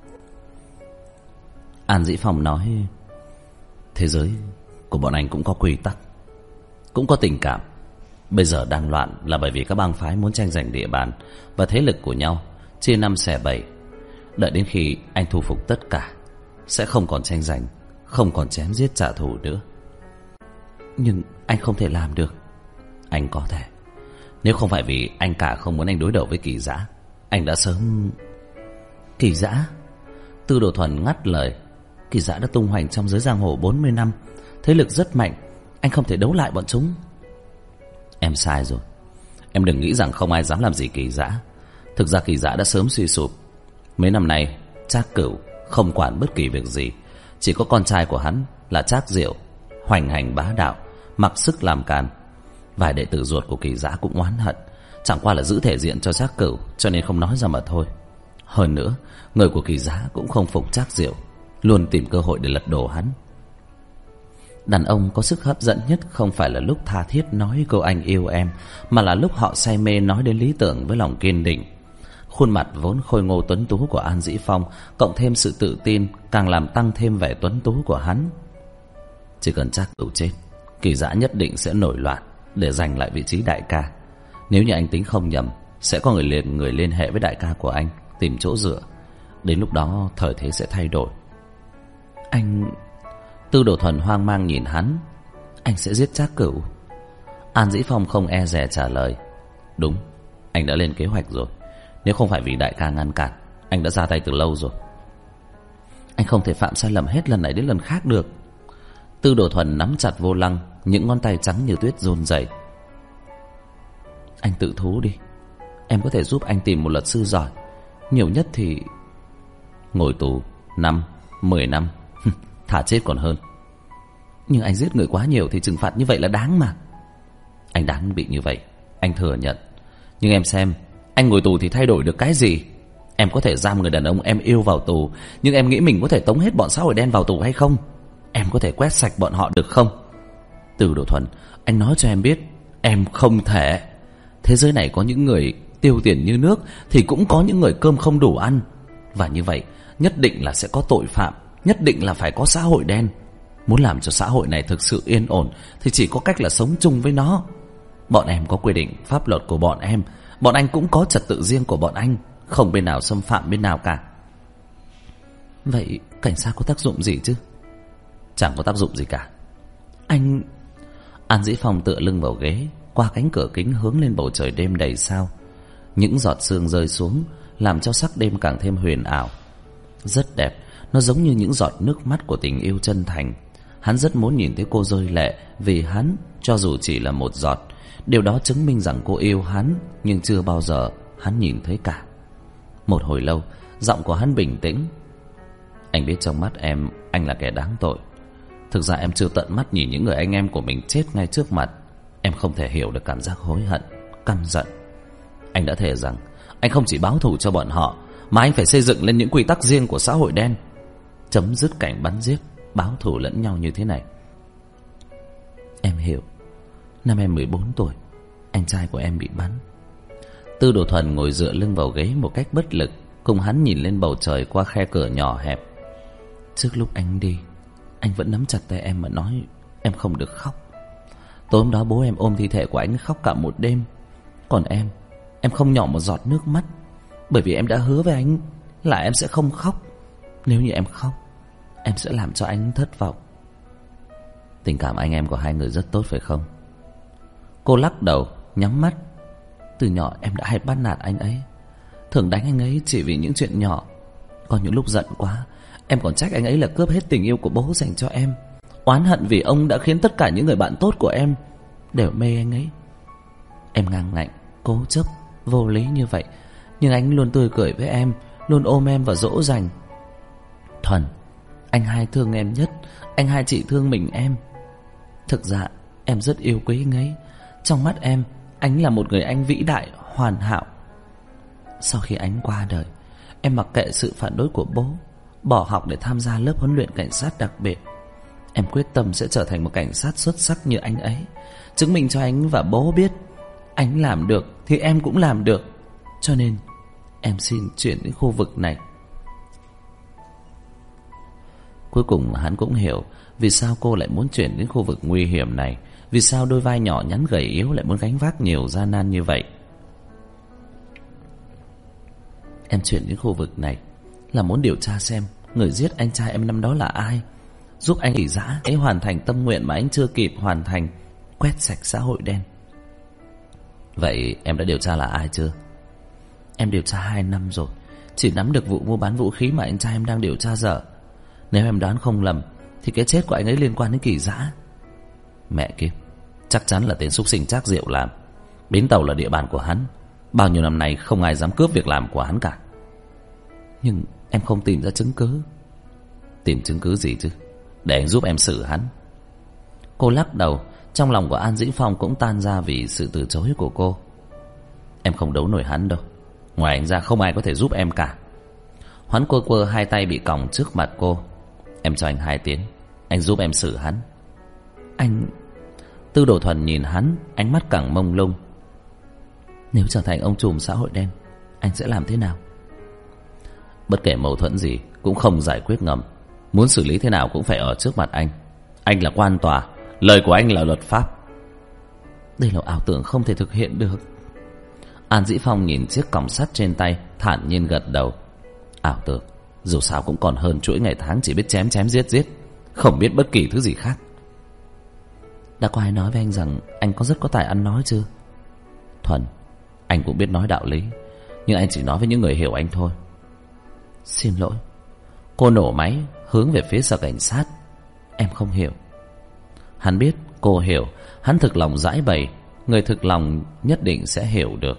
An Dĩ Phong nói: "Thế giới của bọn anh cũng có quy tắc, cũng có tình cảm. Bây giờ đang loạn là bởi vì các bang phái muốn tranh giành địa bàn và thế lực của nhau, chia năm xẻ bảy. Đợi đến khi anh thu phục tất cả, sẽ không còn tranh giành, không còn chém giết trả thù nữa." "Nhưng anh không thể làm được." "Anh có thể. Nếu không phải vì anh cả không muốn anh đối đầu với Kỳ Dã, anh đã sớm..." "Kỳ Dã?" Tư Đồ Thuần ngắt lời. "Kỳ Dã đã tung hoành trong giới giang hồ 40 năm, thế lực rất mạnh, anh không thể đấu lại bọn chúng." "Em sai rồi. Em đừng nghĩ rằng không ai dám làm gì Kỳ Dã. Thực ra Kỳ Dã đã sớm suy sụp. Mấy năm nay Trác Cửu không quản bất kỳ việc gì, chỉ có con trai của hắn là Trác Diệu. hoành hành bá đạo, mặc sức làm càn. Vài đệ tử ruột của Kỳ Dã cũng oán hận, chẳng qua là giữ thể diện cho Trác Cửu cho nên không nói ra mà thôi. Hơn nữa, người của Kỳ Dã cũng không phục Trác Diệu, luôn tìm cơ hội để lật đổ hắn. Đàn ông có sức hấp dẫn nhất không phải là lúc tha thiết nói câu anh yêu em, mà là lúc họ say mê nói đến lý tưởng với lòng kiên định. Khuôn mặt vốn khôi ngô tuấn tú của An Dĩ Phong cộng thêm sự tự tin càng làm tăng thêm vẻ tuấn tú của hắn. Chỉ cần Trác Cửu chết, Kỳ Dã nhất định sẽ nổi loạn để giành lại vị trí đại ca. Nếu như anh tính không nhầm, sẽ có người liên hệ với đại ca của anh tìm chỗ dựa. Đến lúc đó thời thế sẽ thay đổi. Anh... Tư Đồ Thuần hoang mang nhìn hắn. Anh sẽ giết Trác Cửu? An Dĩ Phong không e dè trả lời. Đúng, anh đã lên kế hoạch rồi. Nếu không phải vì đại ca ngăn cản, anh đã ra tay từ lâu rồi. Anh không thể phạm sai lầm hết lần này đến lần khác được. Tư Đồ Thuần nắm chặt vô lăng, những ngón tay trắng như tuyết run rẩy. Anh tự thú đi, em có thể giúp anh tìm một luật sư giỏi. Nhiều nhất thì ngồi tù 5-10 năm, thà chết còn hơn. Nhưng anh giết người quá nhiều thì trừng phạt như vậy là đáng mà. Anh đáng bị như vậy, anh thừa nhận. Nhưng em xem, anh ngồi tù thì thay đổi được cái gì? Em có thể giam người đàn ông em yêu vào tù, nhưng em nghĩ mình có thể tống hết bọn xã hội đen vào tù hay không? Em có thể quét sạch bọn họ được không? Từ Độ Thuần, anh nói cho em biết, em không thể. Thế giới này có những người tiêu tiền như nước, thì cũng có những người cơm không đủ ăn. Và như vậy, nhất định là sẽ có tội phạm, nhất định là phải có xã hội đen. Muốn làm cho xã hội này thực sự yên ổn thì chỉ có cách là sống chung với nó. Bọn em có quy định pháp luật của bọn em, bọn anh cũng có trật tự riêng của bọn anh, không bên nào xâm phạm bên nào cả. Vậy cảnh sát có tác dụng gì chứ? Chẳng có tác dụng gì cả. Anh... An Dĩ Phong tựa lưng vào ghế, qua cánh cửa kính hướng lên bầu trời đêm đầy sao. Những giọt sương rơi xuống làm cho sắc đêm càng thêm huyền ảo. Rất đẹp, nó giống như những giọt nước mắt của tình yêu chân thành. Hắn rất muốn nhìn thấy cô rơi lệ vì hắn, cho dù chỉ là một giọt. Điều đó chứng minh rằng cô yêu hắn, nhưng chưa bao giờ hắn nhìn thấy cả. Một hồi lâu, giọng của hắn bình tĩnh. Anh biết trong mắt em, anh là kẻ đáng tội. Thực ra em chưa tận mắt nhìn những người anh em của mình chết ngay trước mặt. Em không thể hiểu được cảm giác hối hận, căm giận. Anh đã thề rằng anh không chỉ báo thù cho bọn họ, mà anh phải xây dựng lên những quy tắc riêng của xã hội đen, chấm dứt cảnh bắn giết, báo thù lẫn nhau như thế này. Em hiểu. Năm em 14 tuổi, anh trai của em bị bắn. Tư Đồ Thuần ngồi dựa lưng vào ghế một cách bất lực, cùng hắn nhìn lên bầu trời qua khe cửa nhỏ hẹp. Trước lúc anh đi, anh vẫn nắm chặt tay em mà nói em không được khóc. Tối hôm đó bố em ôm thi thể của anh khóc cả một đêm. Còn em không nhỏ một giọt nước mắt, bởi vì em đã hứa với anh là em sẽ không khóc. Nếu như em khóc, em sẽ làm cho anh thất vọng. Tình cảm anh em của hai người rất tốt phải không? Cô lắc đầu, nhắm mắt. Từ nhỏ em đã hay bắt nạt anh ấy, thường đánh anh ấy chỉ vì những chuyện nhỏ. Có những lúc giận quá, em còn trách anh ấy là cướp hết tình yêu của bố dành cho em, oán hận vì ông đã khiến tất cả những người bạn tốt của em đều mê anh ấy. Em ngang ngạnh, cố chấp, vô lý như vậy, nhưng anh luôn tươi cười với em, luôn ôm em và dỗ dành. Thuần, anh hai thương em nhất, anh hai chỉ thương mình em. Thực ra em rất yêu quý anh ấy. Trong mắt em, anh là một người anh vĩ đại, hoàn hảo. Sau khi anh qua đời, em mặc kệ sự phản đối của bố, bỏ học để tham gia lớp huấn luyện cảnh sát đặc biệt. Em quyết tâm sẽ trở thành một cảnh sát xuất sắc như anh ấy, chứng minh cho anh và bố biết anh làm được thì em cũng làm được. Cho nên em xin chuyển đến khu vực này. Cuối cùng hắn cũng hiểu vì sao cô lại muốn chuyển đến khu vực nguy hiểm này, vì sao đôi vai nhỏ nhắn gầy yếu lại muốn gánh vác nhiều gian nan như vậy. Em chuyển đến khu vực này là muốn điều tra xem người giết anh trai em năm đó là ai, giúp anh Kỳ Dã ấy hoàn thành tâm nguyện mà anh chưa kịp hoàn thành, quét sạch xã hội đen. Vậy em đã điều tra là ai chưa? Em điều tra 2 năm rồi, chỉ nắm được vụ mua bán vũ khí mà anh trai em đang điều tra dở. Nếu em đoán không lầm thì cái chết của anh ấy liên quan đến Kỳ Dã. Mẹ kiếp, chắc chắn là tên xúc sinh Trác Diệu làm. Bến tàu là địa bàn của hắn, bao nhiêu năm nay không ai dám cướp việc làm của hắn cả. Nhưng em không tìm ra chứng cứ. Tìm chứng cứ gì chứ? Để anh giúp em xử hắn. Cô lắc đầu. Trong lòng của An Dĩ Phong cũng tan ra vì sự từ chối của cô. Em không đấu nổi hắn đâu. Ngoài anh ra không ai có thể giúp em cả. Hoán quơ quơ hai tay bị còng trước mặt cô. Em cho anh 2 tiếng, anh giúp em xử hắn. Anh... Tư Đồ Thuần nhìn hắn, ánh mắt càng mông lung. Nếu trở thành ông trùm xã hội đen, anh sẽ làm thế nào? Bất kể mâu thuẫn gì cũng không giải quyết ngầm. Muốn xử lý thế nào cũng phải ở trước mặt anh. Anh là quan tòa, lời của anh là luật pháp. Đây là ảo tưởng không thể thực hiện được. An Dĩ Phong nhìn chiếc còng sắt trên tay, thản nhiên gật đầu. Ảo tưởng, dù sao cũng còn hơn chuỗi ngày tháng chỉ biết chém chém giết giết, không biết bất kỳ thứ gì khác. Đã có ai nói với anh rằng anh rất có tài ăn nói chưa? Thuần, anh cũng biết nói đạo lý, nhưng anh chỉ nói với những người hiểu anh thôi. Xin lỗi. Cô nổ máy hướng về phía sở cảnh sát. Em không hiểu. Hắn biết cô hiểu. Hắn thực lòng giải bày. Người thực lòng nhất định sẽ hiểu được.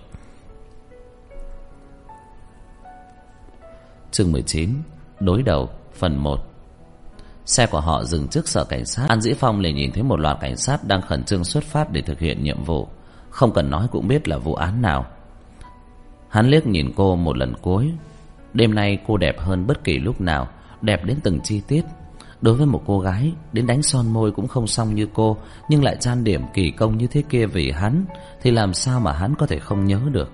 Chương 19 Đối đầu phần 1. Xe của họ dừng trước sở cảnh sát. An Dĩ Phong liền nhìn thấy một loạt cảnh sát đang khẩn trương xuất phát để thực hiện nhiệm vụ. Không cần nói cũng biết là vụ án nào. Hắn liếc nhìn cô một lần cuối. Đêm nay cô đẹp hơn bất kỳ lúc nào, đẹp đến từng chi tiết. Đối với một cô gái đến đánh son môi cũng không xong như cô, nhưng lại trang điểm kỳ công như thế kia vì hắn, thì làm sao mà hắn có thể không nhớ được.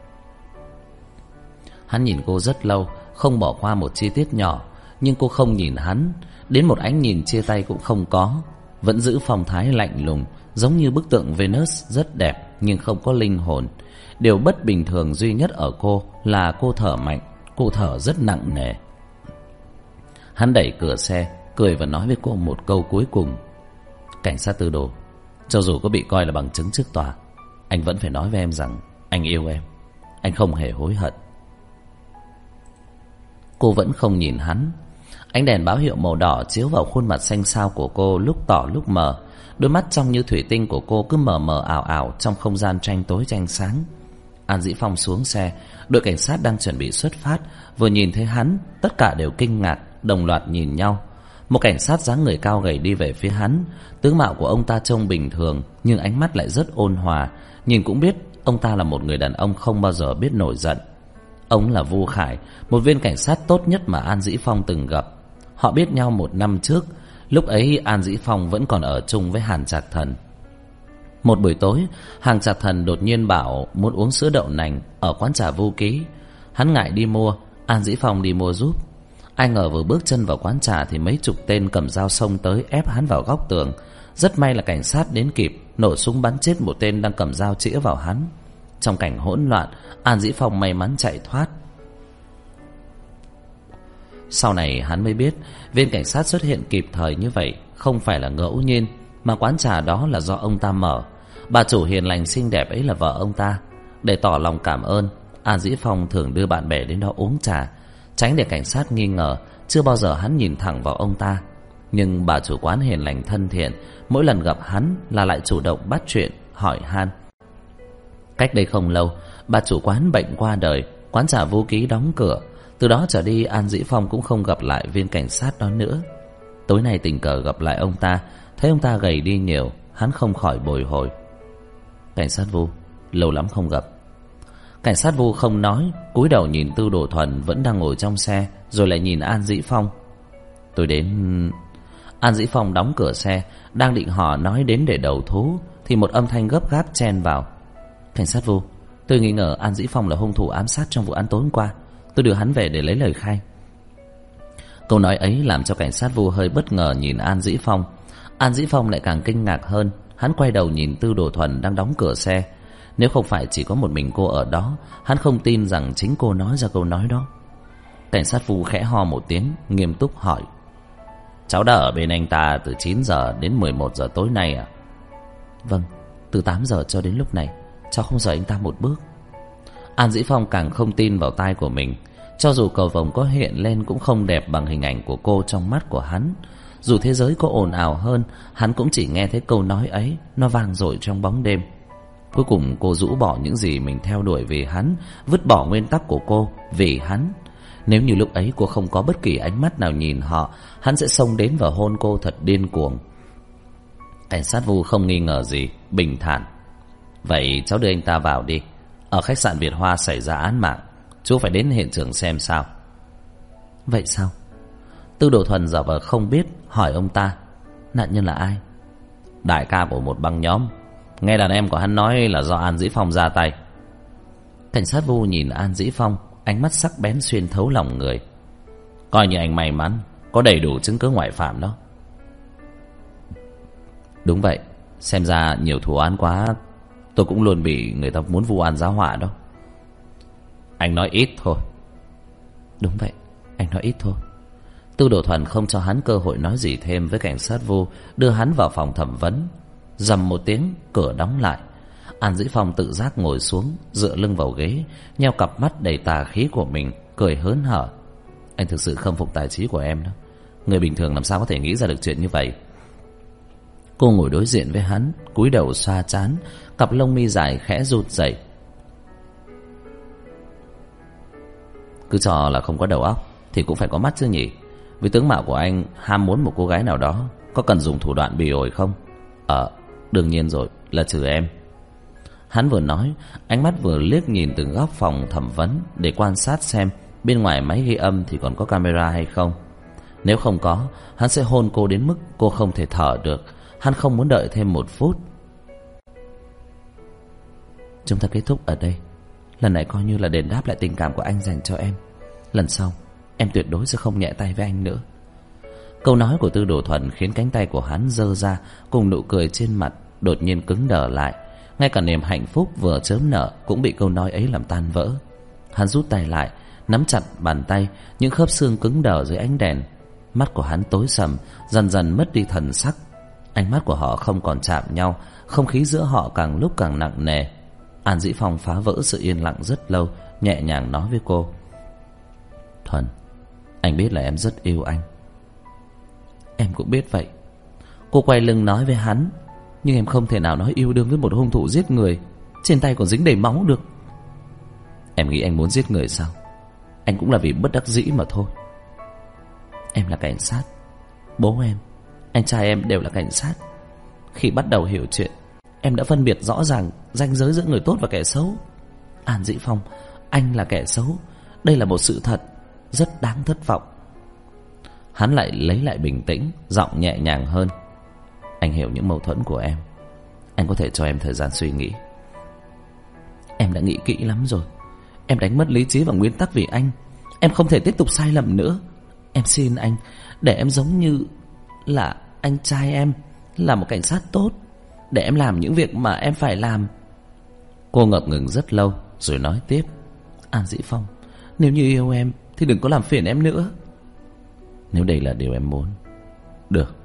Hắn nhìn cô rất lâu, không bỏ qua một chi tiết nhỏ. Nhưng cô không nhìn hắn, đến một ánh nhìn chia tay cũng không có. Vẫn giữ phong thái lạnh lùng, giống như bức tượng Venus rất đẹp nhưng không có linh hồn. Điều bất bình thường duy nhất ở cô là cô thở mạnh. Cô thở rất nặng nề. Hắn đẩy cửa xe, cười và nói với cô một câu cuối cùng. Cảnh sát Tư Đồ, cho dù có bị coi là bằng chứng trước tòa, anh vẫn phải nói với em rằng anh yêu em. Anh không hề hối hận. Cô vẫn không nhìn hắn. Ánh đèn báo hiệu màu đỏ chiếu vào khuôn mặt xanh xao của cô, lúc tỏ lúc mờ. Đôi mắt trong như thủy tinh của cô cứ mờ mờ ảo ảo trong không gian tranh tối tranh sáng. An Dĩ Phong xuống xe. Đội cảnh sát đang chuẩn bị xuất phát. Vừa nhìn thấy hắn, tất cả đều kinh ngạc, đồng loạt nhìn nhau. Một cảnh sát dáng người cao gầy đi về phía hắn. Tướng mạo của ông ta trông bình thường, nhưng ánh mắt lại rất ôn hòa. Nhìn cũng biết ông ta là một người đàn ông không bao giờ biết nổi giận. Ông là Vu Khải, một viên cảnh sát tốt nhất mà An Dĩ Phong từng gặp. Họ biết nhau 1 năm trước. Lúc ấy An Dĩ Phong vẫn còn ở chung với Hàn Trạc Thần. Một buổi tối, Hàn Trạc Thần đột nhiên bảo muốn uống sữa đậu nành ở quán trà Vu Ký. Hắn ngại đi mua, An Dĩ Phong đi mua giúp. Ai ngờ vừa bước chân vào quán trà thì mấy chục tên cầm dao xông tới ép hắn vào góc tường. Rất may là cảnh sát đến kịp, nổ súng bắn chết một tên đang cầm dao chĩa vào hắn. Trong cảnh hỗn loạn, An Dĩ Phong may mắn chạy thoát. Sau này hắn mới biết viên cảnh sát xuất hiện kịp thời như vậy không phải là ngẫu nhiên, mà quán trà đó là do ông ta mở. Bà chủ hiền lành xinh đẹp ấy là vợ ông ta. Để tỏ lòng cảm ơn, An Dĩ Phong thường đưa bạn bè đến đó uống trà, tránh để cảnh sát nghi ngờ. Chưa bao giờ hắn nhìn thẳng vào ông ta. Nhưng bà chủ quán hiền lành thân thiện, mỗi lần gặp hắn là lại chủ động bắt chuyện, hỏi han. Cách đây không lâu, bà chủ quán bệnh qua đời, quán trà Vô Ký đóng cửa. Từ đó trở đi, An Dĩ Phong cũng không gặp lại viên cảnh sát đó nữa. Tối nay tình cờ gặp lại ông ta, thấy ông ta gầy đi nhiều, hắn không khỏi bồi hồi. Cảnh sát Vu, lâu lắm không gặp. Cảnh sát Vu không nói, cúi đầu nhìn Tư Đồ Thuần vẫn đang ngồi trong xe, rồi lại nhìn An Dĩ Phong. Tôi đến... An Dĩ Phong đóng cửa xe, đang định hỏi nói đến để đầu thú, thì một âm thanh gấp gáp chen vào. Cảnh sát Vu, tôi nghi ngờ An Dĩ Phong là hung thủ ám sát trong vụ án tối hôm qua. Tôi đưa hắn về để lấy lời khai. Câu nói ấy làm cho cảnh sát Vu hơi bất ngờ nhìn An Dĩ Phong. An Dĩ Phong lại càng kinh ngạc hơn. Hắn quay đầu nhìn Tư Đồ Thuần đang đóng cửa xe. Nếu không phải chỉ có một mình cô ở đó, hắn không tin rằng chính cô nói ra câu nói đó. Cảnh sát Vu khẽ ho một tiếng, nghiêm túc hỏi. Cháu đã ở bên anh ta từ 9 giờ đến 11 giờ tối nay à? Vâng, từ 8 giờ cho đến lúc này, cháu không rời anh ta một bước. An Dĩ Phong càng không tin vào tai của mình. Cho dù cầu vồng có hiện lên cũng không đẹp bằng hình ảnh của cô trong mắt của hắn. Dù thế giới có ồn ào hơn, hắn cũng chỉ nghe thấy câu nói ấy, nó vang dội trong bóng đêm. Cuối cùng cô rũ bỏ những gì mình theo đuổi vì hắn, vứt bỏ nguyên tắc của cô vì hắn. Nếu như lúc ấy cô không có bất kỳ ánh mắt nào nhìn họ, hắn sẽ xông đến và hôn cô thật điên cuồng. Cảnh sát Vu không nghi ngờ gì, bình thản: vậy cháu đưa anh ta vào đi. Ở khách sạn Việt Hoa xảy ra án mạng, chú phải đến hiện trường xem sao. Vậy sao? Tư Đồ Thuần giả vờ không biết, hỏi ông ta: nạn nhân là ai? Đại ca của một băng nhóm. Nghe đàn em của hắn nói là do An Dĩ Phong ra tay. Cảnh sát Vu nhìn An Dĩ Phong, ánh mắt sắc bén xuyên thấu lòng người. Coi như anh may mắn có đầy đủ chứng cứ ngoại phạm đó. Đúng vậy, xem ra nhiều thù án quá, tôi cũng luôn bị người ta muốn vu oan giá họa đó. Anh nói ít thôi. Đúng vậy, anh nói ít thôi. Tư Đồ Thuần không cho hắn cơ hội nói gì thêm với cảnh sát Vu, đưa hắn vào phòng thẩm vấn. Rầm một tiếng, cửa đóng lại. An Dĩ Phong tự giác ngồi xuống, dựa lưng vào ghế, nheo cặp mắt đầy tà khí của mình, cười hớn hở. Anh thực sự khâm phục tài trí của em đó. Người bình thường làm sao có thể nghĩ ra được chuyện như vậy. Cô ngồi đối diện với hắn, cúi đầu xoa trán, cặp lông mi dài khẽ rụt rẩy. Cứ cho là không có đầu óc thì cũng phải có mắt chứ nhỉ. Vì tướng mạo của anh ham muốn một cô gái nào đó, có cần dùng thủ đoạn bỉ ổi không? Đương nhiên rồi, là trừ em. Hắn vừa nói, ánh mắt vừa liếc nhìn từng góc phòng thẩm vấn để quan sát xem bên ngoài máy ghi âm thì còn có camera hay không. Nếu không có, hắn sẽ hôn cô đến mức cô không thể thở được. Hắn không muốn đợi thêm một phút. Chúng ta kết thúc ở đây. Lần này coi như là đền đáp lại tình cảm của anh dành cho em. Lần sau em tuyệt đối sẽ không nhẹ tay với anh nữa. Câu nói của Tư Đồ Thuần khiến cánh tay của hắn giơ ra, cùng nụ cười trên mặt đột nhiên cứng đờ lại. Ngay cả niềm hạnh phúc vừa chớm nở cũng bị câu nói ấy làm tan vỡ. Hắn rút tay lại, nắm chặt bàn tay, những khớp xương cứng đờ dưới ánh đèn. Mắt của hắn tối sầm, dần dần mất đi thần sắc. Ánh mắt của họ không còn chạm nhau, không khí giữa họ càng lúc càng nặng nề. An Dĩ Phong phá vỡ sự yên lặng rất lâu, nhẹ nhàng nói với cô: Thuần, anh biết là em rất yêu anh. Em cũng biết vậy. Cô quay lưng nói với hắn: nhưng em không thể nào nói yêu đương với một hung thủ giết người, trên tay còn dính đầy máu được. Em nghĩ anh muốn giết người sao? Anh cũng là vì bất đắc dĩ mà thôi. Em là cảnh sát. Bố em, anh trai em đều là cảnh sát. Khi bắt đầu hiểu chuyện, em đã phân biệt rõ ràng ranh giới giữa người tốt và kẻ xấu. An Dĩ Phong, anh là kẻ xấu. Đây là một sự thật rất đáng thất vọng. Hắn lại lấy lại bình tĩnh, giọng nhẹ nhàng hơn: anh hiểu những mâu thuẫn của em. Anh có thể cho em thời gian suy nghĩ. Em đã nghĩ kỹ lắm rồi. Em đánh mất lý trí và nguyên tắc vì anh. Em không thể tiếp tục sai lầm nữa. Em xin anh, để em giống như là anh trai em, là một cảnh sát tốt, để em làm những việc mà em phải làm. Cô ngập ngừng rất lâu rồi nói tiếp: An Dĩ Phong, nếu như yêu em thì đừng có làm phiền em nữa. Nếu đây là điều em muốn, được,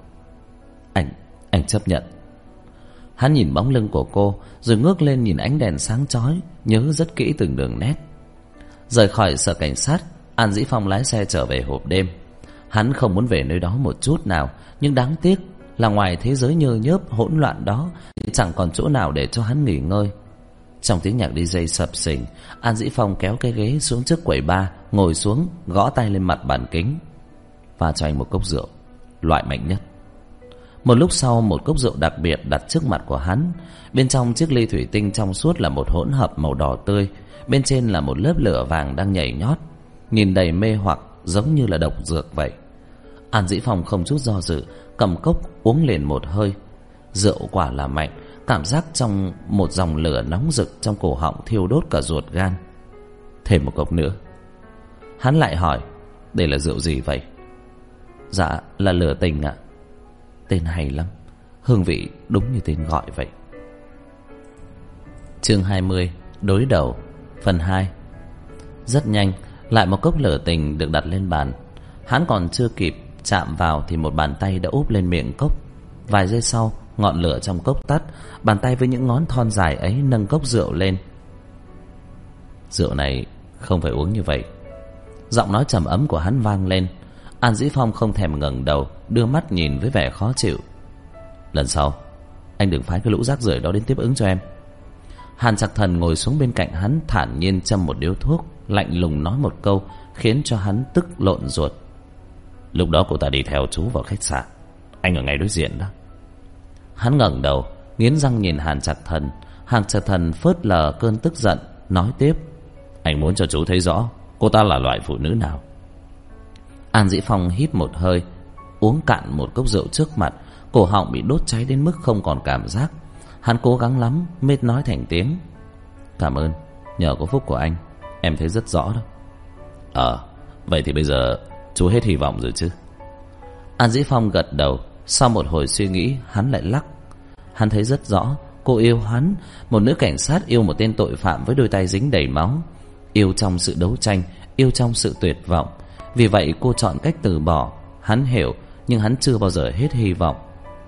anh chấp nhận. Hắn nhìn bóng lưng của cô, rồi ngước lên nhìn ánh đèn sáng chói, nhớ rất kỹ từng đường nét. Rời khỏi sở cảnh sát, An Dĩ Phong lái xe trở về hộp đêm. Hắn không muốn về nơi đó một chút nào, nhưng đáng tiếc là ngoài thế giới nhơ nhớp hỗn loạn đó thì chẳng còn chỗ nào để cho hắn nghỉ ngơi. Trong tiếng nhạc DJ sập sình, An Dĩ Phong kéo cái ghế xuống trước quầy bar, ngồi xuống, gõ tay lên mặt bàn kính: pha cho anh một cốc rượu, loại mạnh nhất. Một lúc sau, một cốc rượu đặc biệt đặt trước mặt của hắn. Bên trong chiếc ly thủy tinh trong suốt là một hỗn hợp màu đỏ tươi, bên trên là một lớp lửa vàng đang nhảy nhót, nhìn đầy mê hoặc, giống như là độc dược vậy. An Dĩ Phong không chút do dự cầm cốc uống liền một hơi. Rượu quả là mạnh, cảm giác trong một dòng lửa nóng rực trong cổ họng thiêu đốt cả ruột gan. Thêm một cốc nữa. Hắn lại hỏi: đây là rượu gì vậy? Dạ là lửa tình ạ. Tên hay lắm, hương vị đúng như tên gọi vậy. Chương 20: Đối đầu, phần 2. Rất nhanh, lại một cốc lửa tình được đặt lên bàn. Hắn còn chưa kịp chạm vào thì một bàn tay đã úp lên miệng cốc. Vài giây sau, ngọn lửa trong cốc tắt, bàn tay với những ngón thon dài ấy nâng cốc rượu lên. Rượu này không phải uống như vậy. Giọng nói trầm ấm của hắn vang lên. An Dĩ Phong không thèm ngẩng đầu, đưa mắt nhìn với vẻ khó chịu. Lần sau anh đừng phái cái lũ rác rưởi đó đến tiếp ứng cho em. Hàn Trạc Thần ngồi xuống bên cạnh hắn, thản nhiên châm một điếu thuốc, lạnh lùng nói một câu khiến cho hắn tức lộn ruột. Lúc đó cô ta đi theo chú vào khách sạn, anh ở ngay đối diện đó. Hắn ngẩng đầu, nghiến răng nhìn Hàn Trạc Thần. Hàn Trạc Thần phớt lờ cơn tức giận, nói tiếp: anh muốn cho chú thấy rõ cô ta là loại phụ nữ nào. An Dĩ Phong hít một hơi, uống cạn một cốc rượu trước mặt, cổ họng bị đốt cháy đến mức không còn cảm giác. Hắn cố gắng lắm mới nói thành tiếng: cảm ơn, nhờ có phúc của anh, em thấy rất rõ đó. Vậy thì bây giờ chú hết hy vọng rồi chứ? An Dĩ Phong gật đầu. Sau một hồi suy nghĩ, hắn lại lắc. Hắn thấy rất rõ cô yêu hắn. Một nữ cảnh sát yêu một tên tội phạm với đôi tay dính đầy máu. Yêu trong sự đấu tranh, yêu trong sự tuyệt vọng. Vì vậy cô chọn cách từ bỏ. Hắn hiểu, nhưng hắn chưa bao giờ hết hy vọng.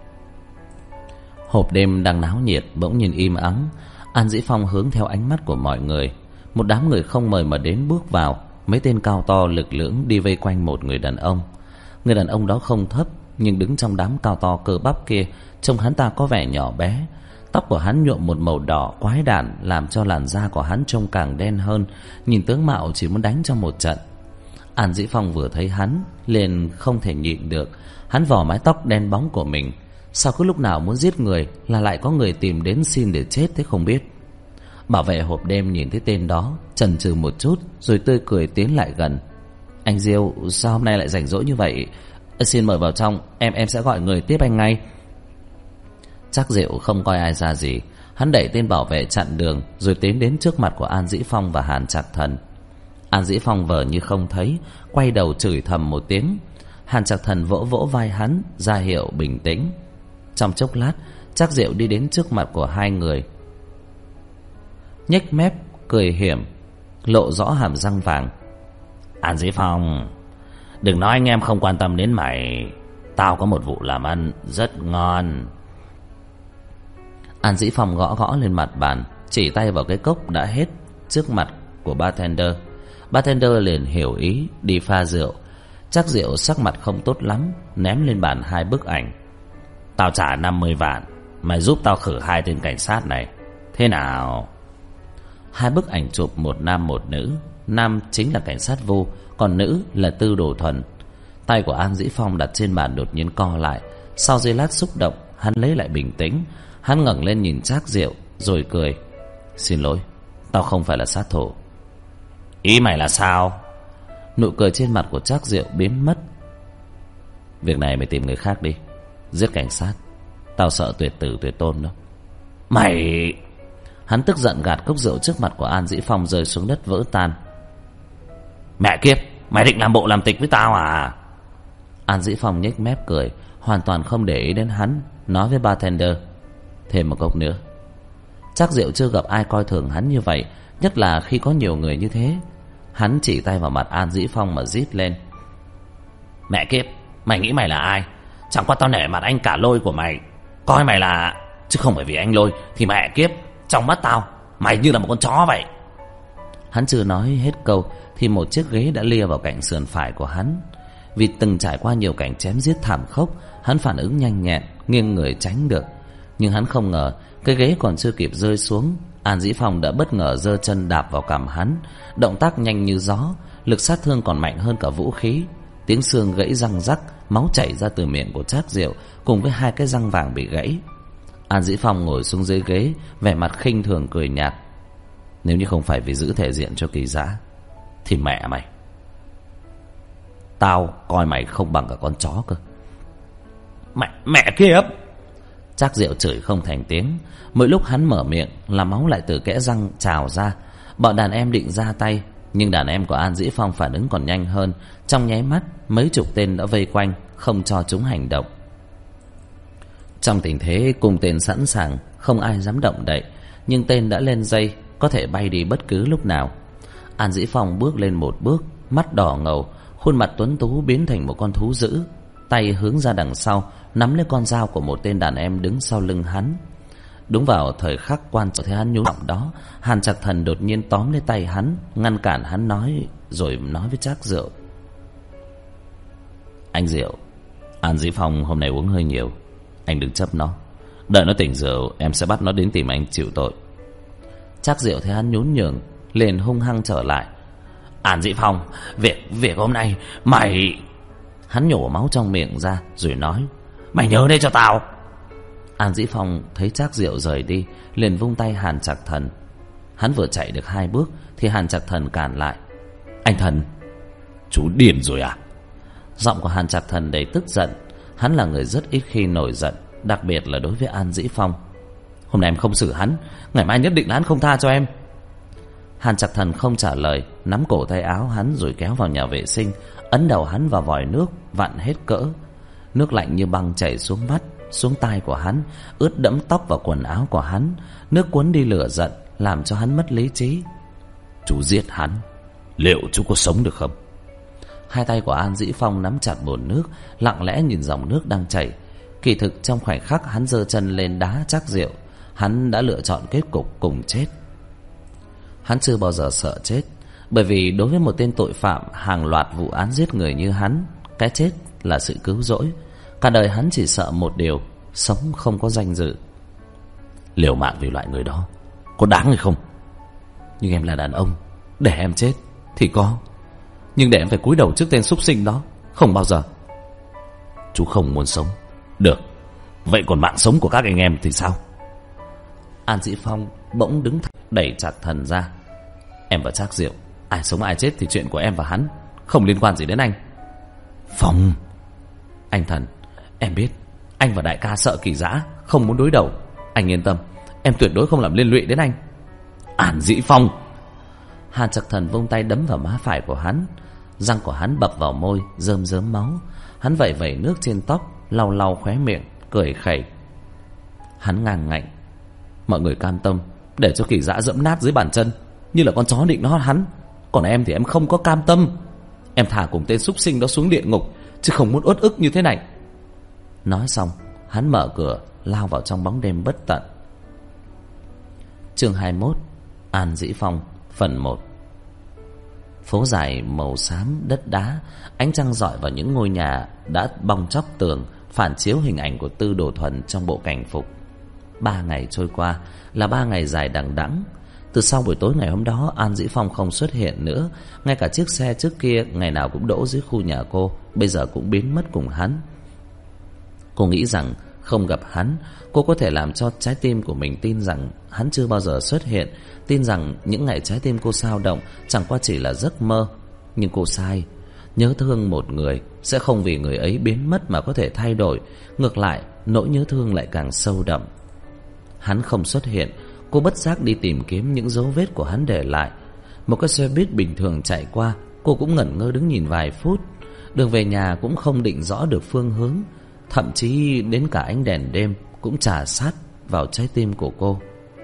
Hộp đêm đang náo nhiệt bỗng nhiên im ắng. An Dĩ Phong hướng theo ánh mắt của mọi người. Một đám người không mời mà đến bước vào. Mấy tên cao to lực lưỡng đi vây quanh một người đàn ông. Người đàn ông đó không thấp, nhưng đứng trong đám cao to cơ bắp kia, trông hắn ta có vẻ nhỏ bé. Tóc của hắn nhuộm một màu đỏ quái đản, làm cho làn da của hắn trông càng đen hơn. Nhìn tướng mạo chỉ muốn đánh cho một trận. An Dĩ Phong vừa thấy hắn liền không thể nhịn được. Hắn vò mái tóc đen bóng của mình. Sao cứ lúc nào muốn giết người là lại có người tìm đến xin để chết thế không biết. Bảo vệ hộp đêm nhìn thấy tên đó, chần chừ một chút rồi tươi cười tiến lại gần. Anh Diêu, sao hôm nay lại rảnh rỗi như vậy? Xin mời vào trong, em sẽ gọi người tiếp anh ngay. Trác Diệu không coi ai ra gì. Hắn đẩy tên bảo vệ chặn đường rồi tiến đến trước mặt của An Dĩ Phong và Hàn Trạc Thần. An Dĩ Phong vờ như không thấy, quay đầu chửi thầm một tiếng. Hàn Trạc Thần vỗ vỗ vai hắn, ra hiệu bình tĩnh. Trong chốc lát, Trác Diệu đi đến trước mặt của hai người, nhếch mép cười hiểm, lộ rõ hàm răng vàng. An Dĩ Phong, đừng nói anh em không quan tâm đến mày. Tao có một vụ làm ăn rất ngon. An Dĩ Phong gõ gõ lên mặt bàn, chỉ tay vào cái cốc đã hết trước mặt của bartender. Bartender liền hiểu ý, đi pha rượu. Trác Diệu sắc mặt không tốt lắm, ném lên bàn hai bức ảnh. Tao trả 50 vạn, mày giúp tao khử hai tên cảnh sát này, thế nào? Hai bức ảnh chụp một nam một nữ. Nam chính là cảnh sát Vu, còn nữ là Tư Đồ Thuần. Tay của An Dĩ Phong đặt trên bàn đột nhiên co lại. Sau giây lát xúc động, hắn lấy lại bình tĩnh. Hắn ngẩng lên nhìn Trác Diệu rồi cười. Xin lỗi, tao không phải là sát thủ. Ý mày là sao? Nụ cười trên mặt của Trác Diệu biến mất. Việc này mày tìm người khác đi. Giết cảnh sát, tao sợ tuyệt tử tuyệt tôn đó. Mày... Hắn tức giận gạt cốc rượu trước mặt của An Dĩ Phong rơi xuống đất vỡ tan. Mẹ kiếp, mày định làm bộ làm tịch với tao à? An Dĩ Phong nhếch mép cười, hoàn toàn không để ý đến hắn, nói với bartender. Thêm một cốc nữa. Trác Diệu chưa gặp ai coi thường hắn như vậy, nhất là khi có nhiều người như thế. Hắn chỉ tay vào mặt An Dĩ Phong mà rít lên. Mẹ kiếp, mày nghĩ mày là ai? Chẳng qua tao nể mặt anh cả Lôi của mày, coi mày là... Chứ không phải vì anh Lôi thì mẹ kiếp, trong mắt tao mày như là một con chó vậy. Hắn chưa nói hết câu thì một chiếc ghế đã lia vào cạnh sườn phải của hắn. Vì từng trải qua nhiều cảnh chém giết thảm khốc, hắn phản ứng nhanh nhẹn, nghiêng người tránh được. Nhưng hắn không ngờ cái ghế còn chưa kịp rơi xuống, An Dĩ Phong đã bất ngờ giơ chân đạp vào cằm hắn. Động tác nhanh như gió, lực sát thương còn mạnh hơn cả vũ khí. Tiếng xương gãy răng rắc, máu chảy ra từ miệng của Trác Diệu cùng với hai cái răng vàng bị gãy. An Dĩ Phong ngồi xuống dưới ghế, vẻ mặt khinh thường cười nhạt. Nếu như không phải vì giữ thể diện cho Kỳ Giá thì mẹ mày, tao coi mày không bằng cả con chó cơ. Mẹ kiếp! Trác Diệu chửi không thành tiếng. Mỗi lúc hắn mở miệng là máu lại từ kẽ răng trào ra. Bọn đàn em định ra tay, nhưng đàn em của An Dĩ Phong phản ứng còn nhanh hơn. Trong nháy mắt, mấy chục tên đã vây quanh, không cho chúng hành động. Trong tình thế cùng tên sẵn sàng, không ai dám động đậy. Nhưng tên đã lên dây, có thể bay đi bất cứ lúc nào. An Dĩ Phong bước lên một bước, mắt đỏ ngầu, khuôn mặt tuấn tú biến thành một con thú dữ. Tay hướng ra đằng sau, nắm lấy con dao của một tên đàn em đứng sau lưng hắn. Đúng vào thời khắc quan trọng thế hắn nhú trọng đó, Hàn Trạc Thần đột nhiên tóm lấy tay hắn, ngăn cản hắn rồi nói với Trác Diệu. Anh Diệu, An Dĩ Phong hôm nay uống hơi nhiều, anh đừng chấp nó. Đợi nó tỉnh rượu, em sẽ bắt nó đến tìm anh chịu tội. Trác Diệu thấy hắn nhún nhường, liền hung hăng trở lại. An Dĩ Phong, việc hôm nay mày... Hắn nhổ máu trong miệng ra rồi nói. Mày nhớ đây cho tao. An Dĩ Phong thấy Trác Diệu rời đi, liền vung tay Hàn Trạc Thần. Hắn vừa chạy được 2 bước thì Hàn Trạc Thần cản lại. Anh Thần, chú điên rồi à? Giọng của Hàn Trạc Thần đầy tức giận. Hắn là người rất ít khi nổi giận, đặc biệt là đối với An Dĩ Phong. Hôm nay em không xử hắn, ngày mai nhất định là hắn không tha cho em. Hàn Trạc Thần không trả lời, nắm cổ tay áo hắn rồi kéo vào nhà vệ sinh, ấn đầu hắn vào vòi nước vặn hết cỡ. Nước lạnh như băng chảy xuống mắt, xuống tai của hắn, ướt đẫm tóc và quần áo của hắn. Nước cuốn đi lửa giận, làm cho hắn mất lý trí. Chú giết hắn, liệu chú có sống được không? Hai tay của An Dĩ Phong nắm chặt bồn nước, lặng lẽ nhìn dòng nước đang chảy. Kỳ thực trong khoảnh khắc hắn giơ chân lên đá Trác Diệu, hắn đã lựa chọn kết cục cùng chết. Hắn chưa bao giờ sợ chết, bởi vì đối với một tên tội phạm hàng loạt vụ án giết người như hắn, cái chết là sự cứu rỗi. Cả đời hắn chỉ sợ một điều, sống không có danh dự. Liều mạng vì loại người đó có đáng hay không? Nhưng em là đàn ông, để em chết thì có, nhưng để em phải cúi đầu trước tên súc sinh đó, không bao giờ. Chú không muốn sống, được, vậy còn mạng sống của các anh em thì sao? An Dĩ Phong bỗng đứng đẩy Trạc Thần ra. Em và Trác Diệu, ai sống ai chết thì chuyện của em và hắn, không liên quan gì đến anh. Phong, anh Thần, em biết anh và đại ca sợ Kỳ Dã, không muốn đối đầu. Anh yên tâm, em tuyệt đối không làm liên lụy đến anh. An Dĩ Phong. Hàn Trạc Thần vung tay đấm vào má phải của hắn. Răng của hắn bập vào môi, rơm rớm máu. Hắn vẩy vẩy nước trên tóc, lau lau khóe miệng, cười khẩy. Hắn ngang ngạnh. Mọi người cam tâm để cho Kỳ Dã dẫm nát dưới bàn chân, như là con chó định nó hắn. Còn em thì em không có cam tâm. Em thả cùng tên súc sinh đó xuống địa ngục, chứ không muốn uất ức như thế này. Nói xong, hắn mở cửa lao vào trong bóng đêm bất tận. Chương 21. An Dĩ Phong, phần 1. Phố dài màu xám đất đá, ánh trăng rọi vào những ngôi nhà đã bong tróc tường, phản chiếu hình ảnh của Tư Đồ Thuần trong bộ cảnh phục. 3 ngày trôi qua là 3 ngày dài đằng đẵng. Từ sau buổi tối ngày hôm đó, An Dĩ Phong không xuất hiện nữa. Ngay cả chiếc xe trước kia ngày nào cũng đỗ dưới khu nhà cô, bây giờ cũng biến mất cùng hắn. Cô nghĩ rằng không gặp hắn, cô có thể làm cho trái tim của mình tin rằng hắn chưa bao giờ xuất hiện, tin rằng những ngày trái tim cô xao động chẳng qua chỉ là giấc mơ. Nhưng cô sai. Nhớ thương một người sẽ không vì người ấy biến mất mà có thể thay đổi. Ngược lại, nỗi nhớ thương lại càng sâu đậm. Hắn không xuất hiện, cô bất giác đi tìm kiếm những dấu vết của hắn để lại. Một cái xe buýt bình thường chạy qua, cô cũng ngẩn ngơ đứng nhìn vài phút. Đường về nhà cũng không định rõ được phương hướng, thậm chí đến cả ánh đèn đêm cũng chà sát vào trái tim của cô.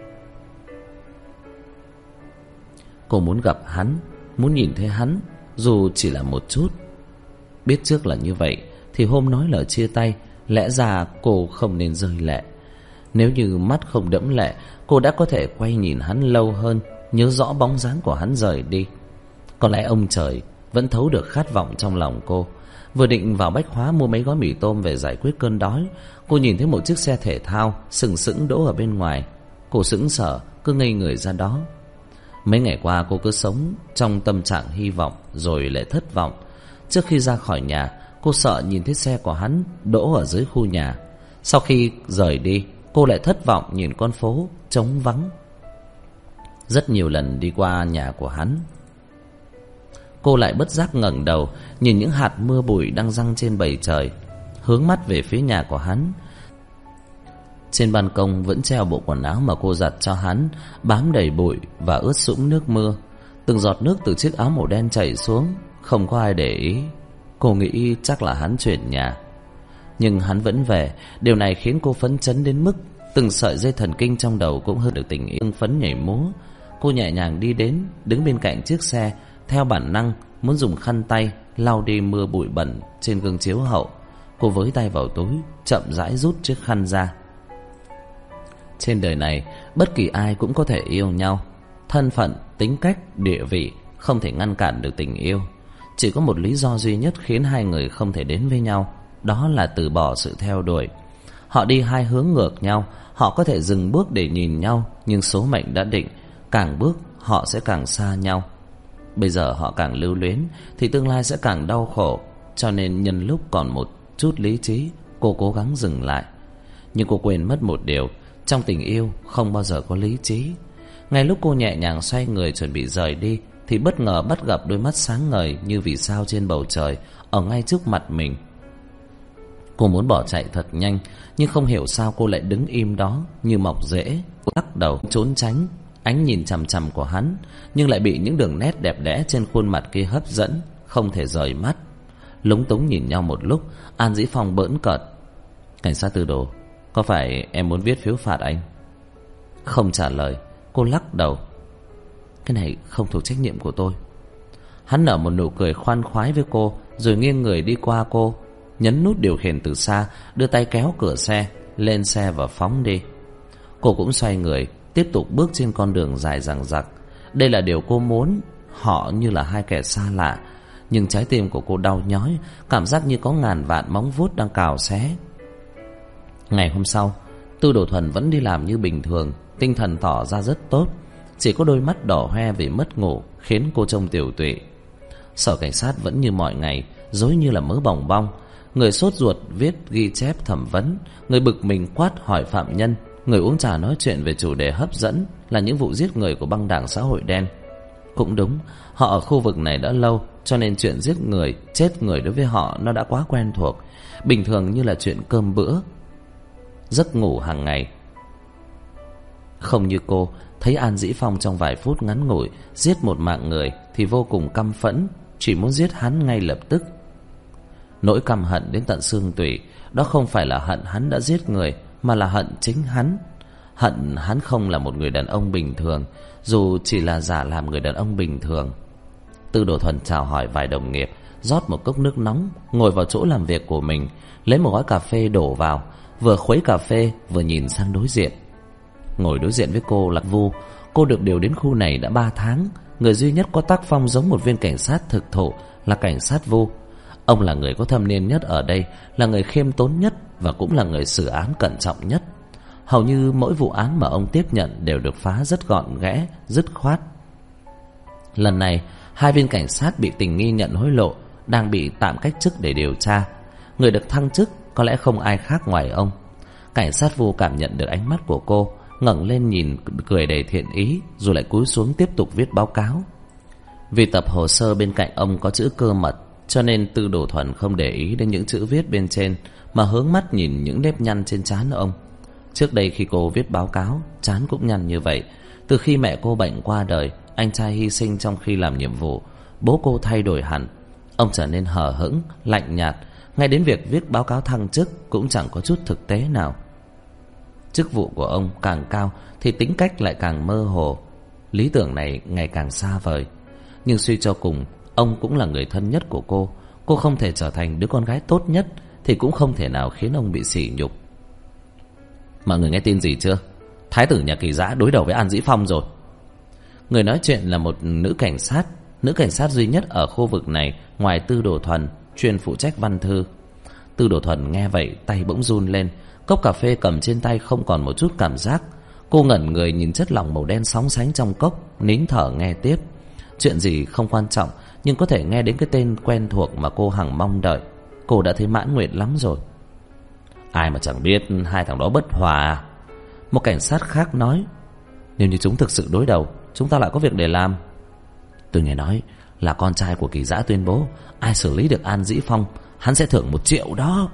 Cô muốn gặp hắn, muốn nhìn thấy hắn, dù chỉ là một chút. Biết trước là như vậy thì hôm nói lời chia tay, lẽ ra cô không nên rơi lệ. Nếu như mắt không đẫm lệ, cô đã có thể quay nhìn hắn lâu hơn, nhớ rõ bóng dáng của hắn rời đi. Có lẽ ông trời vẫn thấu được khát vọng trong lòng cô. Vừa định vào bách hóa mua mấy gói mì tôm về giải quyết cơn đói, cô nhìn thấy một chiếc xe thể thao sừng sững đỗ ở bên ngoài. Cô sững sờ, cứ ngây người ra đó. Mấy ngày qua cô cứ sống trong tâm trạng hy vọng rồi lại thất vọng. Trước khi ra khỏi nhà, cô sợ nhìn thấy xe của hắn đỗ ở dưới khu nhà. Sau khi rời đi, cô lại thất vọng nhìn con phố trống vắng. Rất nhiều lần đi qua nhà của hắn, cô lại bất giác ngẩng đầu nhìn những hạt mưa bụi đang giăng trên bầu trời, hướng mắt về phía nhà của hắn. Trên ban công vẫn treo bộ quần áo mà cô giặt cho hắn, bám đầy bụi và ướt sũng nước mưa. Từng giọt nước từ chiếc áo màu đen chảy xuống, không có ai để ý. Cô nghĩ chắc là hắn chuyển nhà. Nhưng hắn vẫn về. Điều này khiến cô phấn chấn đến mức từng sợi dây thần kinh trong đầu cũng hơi được tình yêu phấn nhảy múa. Cô nhẹ nhàng đi đến, đứng bên cạnh chiếc xe, theo bản năng muốn dùng khăn tay lau đi mưa bụi bẩn trên gương chiếu hậu. Cô với tay vào túi, chậm rãi rút chiếc khăn ra. Trên đời này, bất kỳ ai cũng có thể yêu nhau. Thân phận, tính cách, địa vị không thể ngăn cản được tình yêu. Chỉ có một lý do duy nhất khiến hai người không thể đến với nhau, đó là từ bỏ sự theo đuổi. Họ đi hai hướng ngược nhau. Họ có thể dừng bước để nhìn nhau, nhưng số mệnh đã định, càng bước họ sẽ càng xa nhau. Bây giờ họ càng lưu luyến thì tương lai sẽ càng đau khổ. Cho nên nhân lúc còn một chút lý trí, cô cố gắng dừng lại. Nhưng cô quên mất một điều, trong tình yêu không bao giờ có lý trí. Ngay lúc cô nhẹ nhàng xoay người chuẩn bị rời đi thì bất ngờ bắt gặp đôi mắt sáng ngời như vì sao trên bầu trời ở ngay trước mặt mình. Cô muốn bỏ chạy thật nhanh, nhưng không hiểu sao cô lại đứng im đó như mọc rễ. Cô lắc đầu trốn tránh ánh nhìn chằm chằm của hắn, nhưng lại bị những đường nét đẹp đẽ trên khuôn mặt kia hấp dẫn, không thể rời mắt. Lúng túng nhìn nhau một lúc, An Dĩ Phong bỡn cợt: "Cảnh sát Tư Đồ, có phải em muốn viết phiếu phạt anh?" Không trả lời, cô lắc đầu: "Cái này không thuộc trách nhiệm của tôi." Hắn nở một nụ cười khoan khoái với cô, rồi nghiêng người đi qua cô, nhấn nút điều khiển từ xa, đưa tay kéo cửa xe, lên xe và phóng đi. Cô cũng xoay người, tiếp tục bước trên con đường dài dằng dặc. Đây là điều cô muốn. Họ như là hai kẻ xa lạ, nhưng trái tim của cô đau nhói, cảm giác như có ngàn vạn móng vuốt đang cào xé. Ngày hôm sau, Tư Đồ Thuần vẫn đi làm như bình thường, tinh thần tỏ ra rất tốt, chỉ có đôi mắt đỏ hoe vì mất ngủ khiến cô trông tiều tụy. Sở cảnh sát vẫn như mọi ngày, rối như là mớ bòng bong. Người sốt ruột viết ghi chép thẩm vấn, người bực mình quát hỏi phạm nhân, người uống trà nói chuyện về chủ đề hấp dẫn là những vụ giết người của băng đảng xã hội đen. Cũng đúng, họ ở khu vực này đã lâu, cho nên chuyện giết người, chết người đối với họ nó đã quá quen thuộc, bình thường như là chuyện cơm bữa, giấc ngủ hàng ngày. Không như cô, thấy An Dĩ Phong trong vài phút ngắn ngủi giết một mạng người thì vô cùng căm phẫn, chỉ muốn giết hắn ngay lập tức. Nỗi căm hận đến tận xương tủy, đó không phải là hận hắn đã giết người, mà là hận chính hắn. Hận hắn không là một người đàn ông bình thường, dù chỉ là giả làm người đàn ông bình thường. Tư Đồ Thuần chào hỏi vài đồng nghiệp, rót một cốc nước nóng, ngồi vào chỗ làm việc của mình, lấy một gói cà phê đổ vào, vừa khuấy cà phê vừa nhìn sang đối diện. Ngồi đối diện với cô là Vu. Cô được điều đến khu này đã 3 tháng. Người duy nhất có tác phong giống một viên cảnh sát thực thụ là cảnh sát Vu. Ông là người có thâm niên nhất ở đây, là người khiêm tốn nhất và cũng là người xử án cẩn trọng nhất. Hầu như mỗi vụ án mà ông tiếp nhận đều được phá rất gọn ghẽ, dứt khoát. Lần này, 2 viên cảnh sát bị tình nghi nhận hối lộ đang bị tạm cách chức để điều tra. Người được thăng chức có lẽ không ai khác ngoài ông. Cảnh sát Vu cảm nhận được ánh mắt của cô, ngẩng lên nhìn, cười đầy thiện ý, rồi lại cúi xuống tiếp tục viết báo cáo. Vì tập hồ sơ bên cạnh ông có chữ cơ mật, cho nên Tư Đồ Thuần không để ý đến những chữ viết bên trên, mà hướng mắt nhìn những nếp nhăn trên trán ông. Trước đây khi cô viết báo cáo, trán cũng nhăn như vậy. Từ khi mẹ cô bệnh qua đời, anh trai hy sinh trong khi làm nhiệm vụ, bố cô thay đổi hẳn. Ông trở nên hờ hững, lạnh nhạt, ngay đến việc viết báo cáo thăng chức cũng chẳng có chút thực tế nào. Chức vụ của ông càng cao thì tính cách lại càng mơ hồ, lý tưởng này ngày càng xa vời. Nhưng suy cho cùng, ông cũng là người thân nhất của cô. Cô không thể trở thành đứa con gái tốt nhất, thì cũng không thể nào khiến ông bị sỉ nhục. Mọi người nghe tin gì chưa? Thái tử nhà Kỳ Dã đối đầu với An Dĩ Phong rồi. Người nói chuyện là một nữ cảnh sát duy nhất ở khu vực này ngoài Tư Đồ Thuần, chuyên phụ trách văn thư. Tư Đồ Thuần nghe vậy tay bỗng run lên, cốc cà phê cầm trên tay không còn một chút cảm giác. Cô ngẩn người nhìn chất lỏng màu đen sóng sánh trong cốc, nín thở nghe tiếp. Chuyện gì không quan trọng, nhưng có thể nghe đến cái tên quen thuộc mà cô hằng mong đợi, cô đã thấy mãn nguyện lắm rồi. Ai mà chẳng biết hai thằng đó bất hòa. Một cảnh sát khác nói, nếu như chúng thực sự đối đầu, chúng ta lại có việc để làm. Tôi nghe nói là con trai của Kỳ Dã tuyên bố ai xử lý được An Dĩ Phong, hắn sẽ thưởng 1 triệu đó.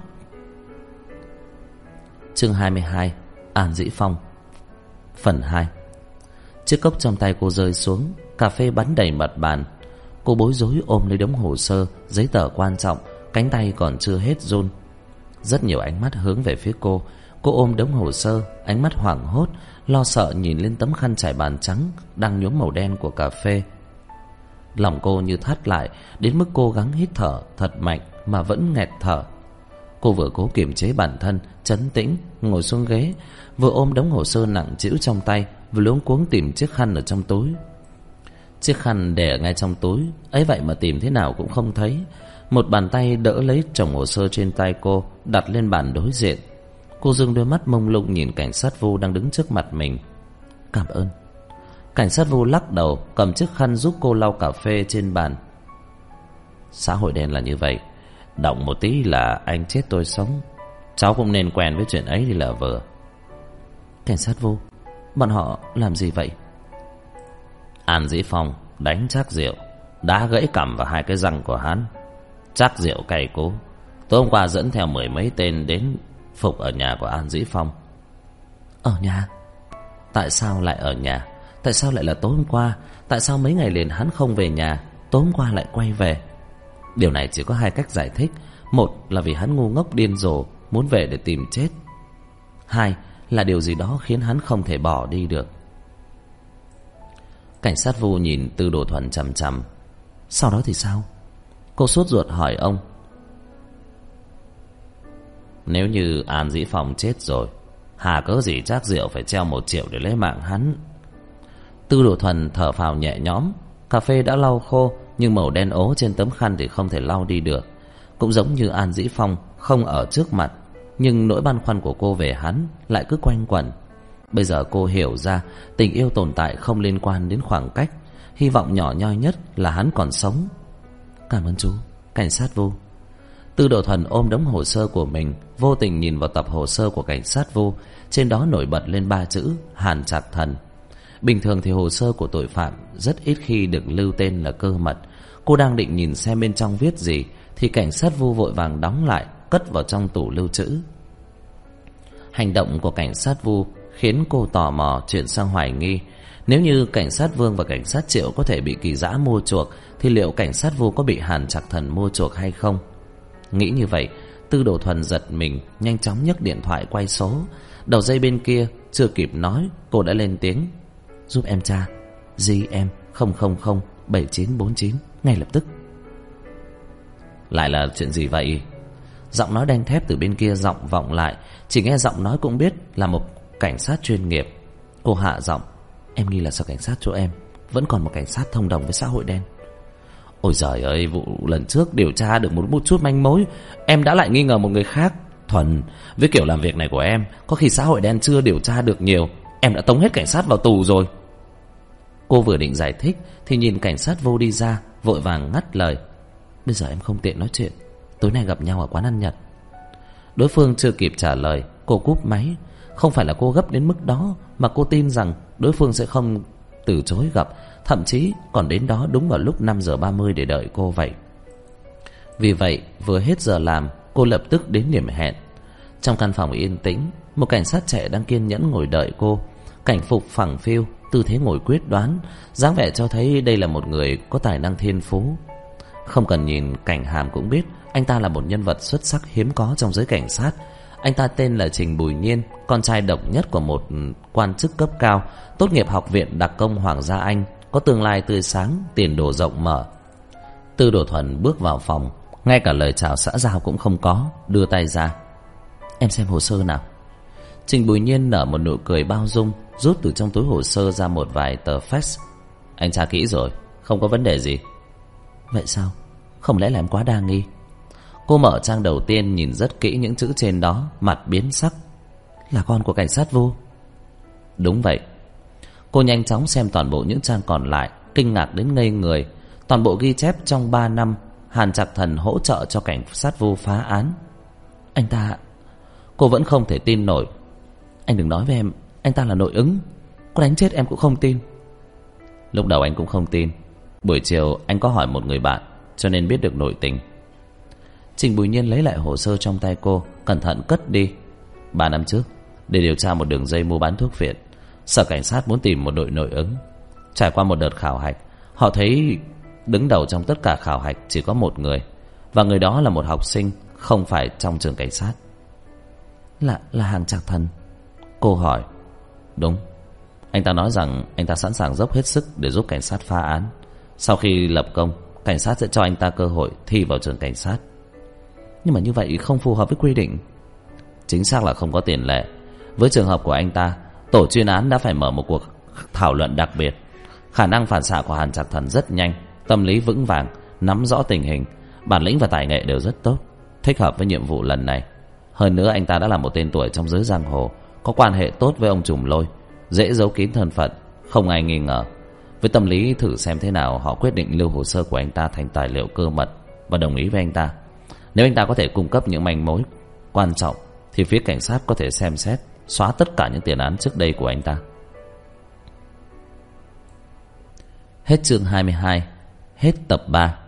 Chương 22, An Dĩ Phong, phần 2. Chiếc cốc trong tay cô rơi xuống, cà phê bắn đầy mặt bàn. Cô bối rối ôm lấy đống hồ sơ, giấy tờ quan trọng, cánh tay còn chưa hết run. Rất nhiều ánh mắt hướng về phía cô. Cô ôm đống hồ sơ, ánh mắt hoảng hốt, lo sợ nhìn lên tấm khăn trải bàn trắng đang nhuốm màu đen của cà phê. Lòng cô như thắt lại, đến mức cố gắng hít thở thật mạnh mà vẫn nghẹt thở. Cô vừa cố kiềm chế bản thân, trấn tĩnh, ngồi xuống ghế, vừa ôm đống hồ sơ nặng trĩu trong tay, vừa luống cuống tìm chiếc khăn ở trong túi. Chiếc khăn để ở ngay trong túi, ấy vậy mà tìm thế nào cũng không thấy. Một bàn tay đỡ lấy chồng hồ sơ trên tay cô, đặt lên bàn đối diện. Cô dưng đôi mắt mông lung nhìn cảnh sát Vu đang đứng trước mặt mình. Cảm ơn. Cảnh sát Vu lắc đầu, cầm chiếc khăn giúp cô lau cà phê trên bàn. Xã hội đen là như vậy, động một tí là anh chết tôi sống. Cháu cũng nên quen với chuyện ấy thì là vừa. Cảnh sát Vô, bọn họ làm gì vậy? An Dĩ Phong đánh Trác Diệu, đá gãy cằm và 2 cái răng của hắn. Trác Diệu cay cú, tối hôm qua dẫn theo 10 mấy tên đến phục ở nhà của An Dĩ Phong. Ở nhà? Tại sao lại ở nhà? Tại sao lại là tối hôm qua? Tại sao mấy ngày liền hắn không về nhà, tối hôm qua lại quay về? Điều này chỉ có 2 cách giải thích. Một là vì hắn ngu ngốc điên rồ muốn về để tìm chết. 2 là điều gì đó khiến hắn không thể bỏ đi được. Cảnh sát Vu nhìn Tư Đồ Thuần chằm chằm. Sau đó thì sao? Cô sốt ruột hỏi ông. Nếu như An Dĩ Phong chết rồi, hà cớ gì Trác Diệu phải treo 1 triệu để lấy mạng hắn? Tư Đồ Thuần thở phào nhẹ nhõm. Cà phê đã lau khô, nhưng màu đen ố trên tấm khăn thì không thể lau đi được. Cũng giống như An Dĩ Phong không ở trước mặt, nhưng nỗi băn khoăn của cô về hắn lại cứ quanh quẩn. Bây giờ cô hiểu ra tình yêu tồn tại không liên quan đến khoảng cách. Hy vọng nhỏ nhoi nhất là hắn còn sống. Cảm ơn chú, cảnh sát Vu. Tư Đồ Thuần ôm đống hồ sơ của mình, vô tình nhìn vào tập hồ sơ của cảnh sát Vu. Trên đó nổi bật lên 3 chữ Hàn Trạc Thần. Bình thường thì hồ sơ của tội phạm rất ít khi được lưu tên là cơ mật. Cô đang định nhìn xem bên trong viết gì thì cảnh sát Vu vội vàng đóng lại, cất vào trong tủ lưu trữ. Hành động của cảnh sát Vu khiến cô tò mò chuyển sang hoài nghi. Nếu như cảnh sát Vương và cảnh sát Triệu có thể bị Kỳ Dã mua chuộc, thì liệu cảnh sát Vu có bị Hàn Trạc Thần mua chuộc hay không? Nghĩ như vậy, Tư Đồ Thuần giật mình, nhanh chóng nhấc điện thoại quay số. Đầu dây bên kia chưa kịp nói, cô đã lên tiếng. Giúp em tra GM 0007949 ngay lập tức. Lại là chuyện gì vậy? Giọng nói đanh thép từ bên kia giọng vọng lại. Chỉ nghe giọng nói cũng biết là một cảnh sát chuyên nghiệp. Cô hạ giọng. Em nghi là sở cảnh sát chỗ em vẫn còn một cảnh sát thông đồng với xã hội đen. Ôi giời ơi, vụ lần trước điều tra được một chút manh mối, em đã lại nghi ngờ một người khác. Thuần, với kiểu làm việc này của em, có khi xã hội đen chưa điều tra được nhiều, em đã tống hết cảnh sát vào tù rồi. Cô vừa định giải thích thì nhìn cảnh sát Vô đi ra, vội vàng ngắt lời. Bây giờ em không tiện nói chuyện, tối nay gặp nhau ở quán ăn Nhật. Đối phương chưa kịp trả lời, cô cúp máy. Không phải là cô gấp đến mức đó, mà cô tin rằng đối phương sẽ không từ chối gặp, thậm chí còn đến đó đúng vào lúc 5 giờ 30 để đợi cô vậy. Vì vậy, vừa hết giờ làm, cô lập tức đến điểm hẹn. Trong căn phòng yên tĩnh, một cảnh sát trẻ đang kiên nhẫn ngồi đợi cô. Cảnh phục phẳng phiu, tư thế ngồi quyết đoán, dáng vẻ cho thấy đây là một người có tài năng thiên phú. Không cần nhìn cảnh hàm cũng biết anh ta là một nhân vật xuất sắc hiếm có trong giới cảnh sát. Anh ta tên là Trình Bùi Nhiên, con trai độc nhất của một quan chức cấp cao, tốt nghiệp học viện đặc công Hoàng gia Anh, có tương lai tươi sáng, tiền đồ rộng mở. Tư Đồ Thuần bước vào phòng, ngay cả lời chào xã giao cũng không có, đưa tay ra. Em xem hồ sơ nào. Trình Bùi Nhiên nở một nụ cười bao dung, rút từ trong túi hồ sơ ra một vài tờ fax. Anh tra kỹ rồi, không có vấn đề gì. Vậy sao? Không lẽ là em quá đa nghi? Cô mở trang đầu tiên, nhìn rất kỹ những chữ trên đó, mặt biến sắc. Là con của cảnh sát Vu? Đúng vậy. Cô nhanh chóng xem toàn bộ những trang còn lại, kinh ngạc đến ngây người. Toàn bộ ghi chép trong 3 năm Hàn Trạc Thần hỗ trợ cho cảnh sát Vu phá án. Anh ta... Cô vẫn không thể tin nổi. Anh đừng nói với em anh ta là nội ứng, có đánh chết em cũng không tin. Lúc đầu anh cũng không tin. Buổi chiều anh có hỏi một người bạn, cho nên biết được nội tình. Trình Bùi Nhiên lấy lại hồ sơ trong tay cô, cẩn thận cất đi. 3 năm trước, để điều tra một đường dây mua bán thuốc viện, sở cảnh sát muốn tìm một đội nội ứng. Trải qua một đợt khảo hạch, họ thấy đứng đầu trong tất cả khảo hạch chỉ có một người, và người đó là một học sinh không phải trong trường cảnh sát. Là Hàn Trạc Thần? Cô hỏi. Đúng. Anh ta nói rằng anh ta sẵn sàng dốc hết sức để giúp cảnh sát phá án. Sau khi lập công, cảnh sát sẽ cho anh ta cơ hội thi vào trường cảnh sát. Nhưng mà như vậy không phù hợp với quy định. Chính xác là không có tiền lệ. Với trường hợp của anh ta, tổ chuyên án đã phải mở một cuộc thảo luận đặc biệt. Khả năng phản xạ của Hàn Trạc Thần rất nhanh, tâm lý vững vàng, nắm rõ tình hình, bản lĩnh và tài nghệ đều rất tốt, thích hợp với nhiệm vụ lần này. Hơn nữa anh ta đã là một tên tuổi trong giới giang hồ, có quan hệ tốt với ông Trùm Lôi, dễ giấu kín thân phận, không ai nghi ngờ. Với tâm lý thử xem thế nào, họ quyết định lưu hồ sơ của anh ta thành tài liệu cơ mật và đồng ý với anh ta. Nếu anh ta có thể cung cấp những manh mối quan trọng thì phía cảnh sát có thể xem xét xóa tất cả những tiền án trước đây của anh ta. Hết chương 22, hết tập 3.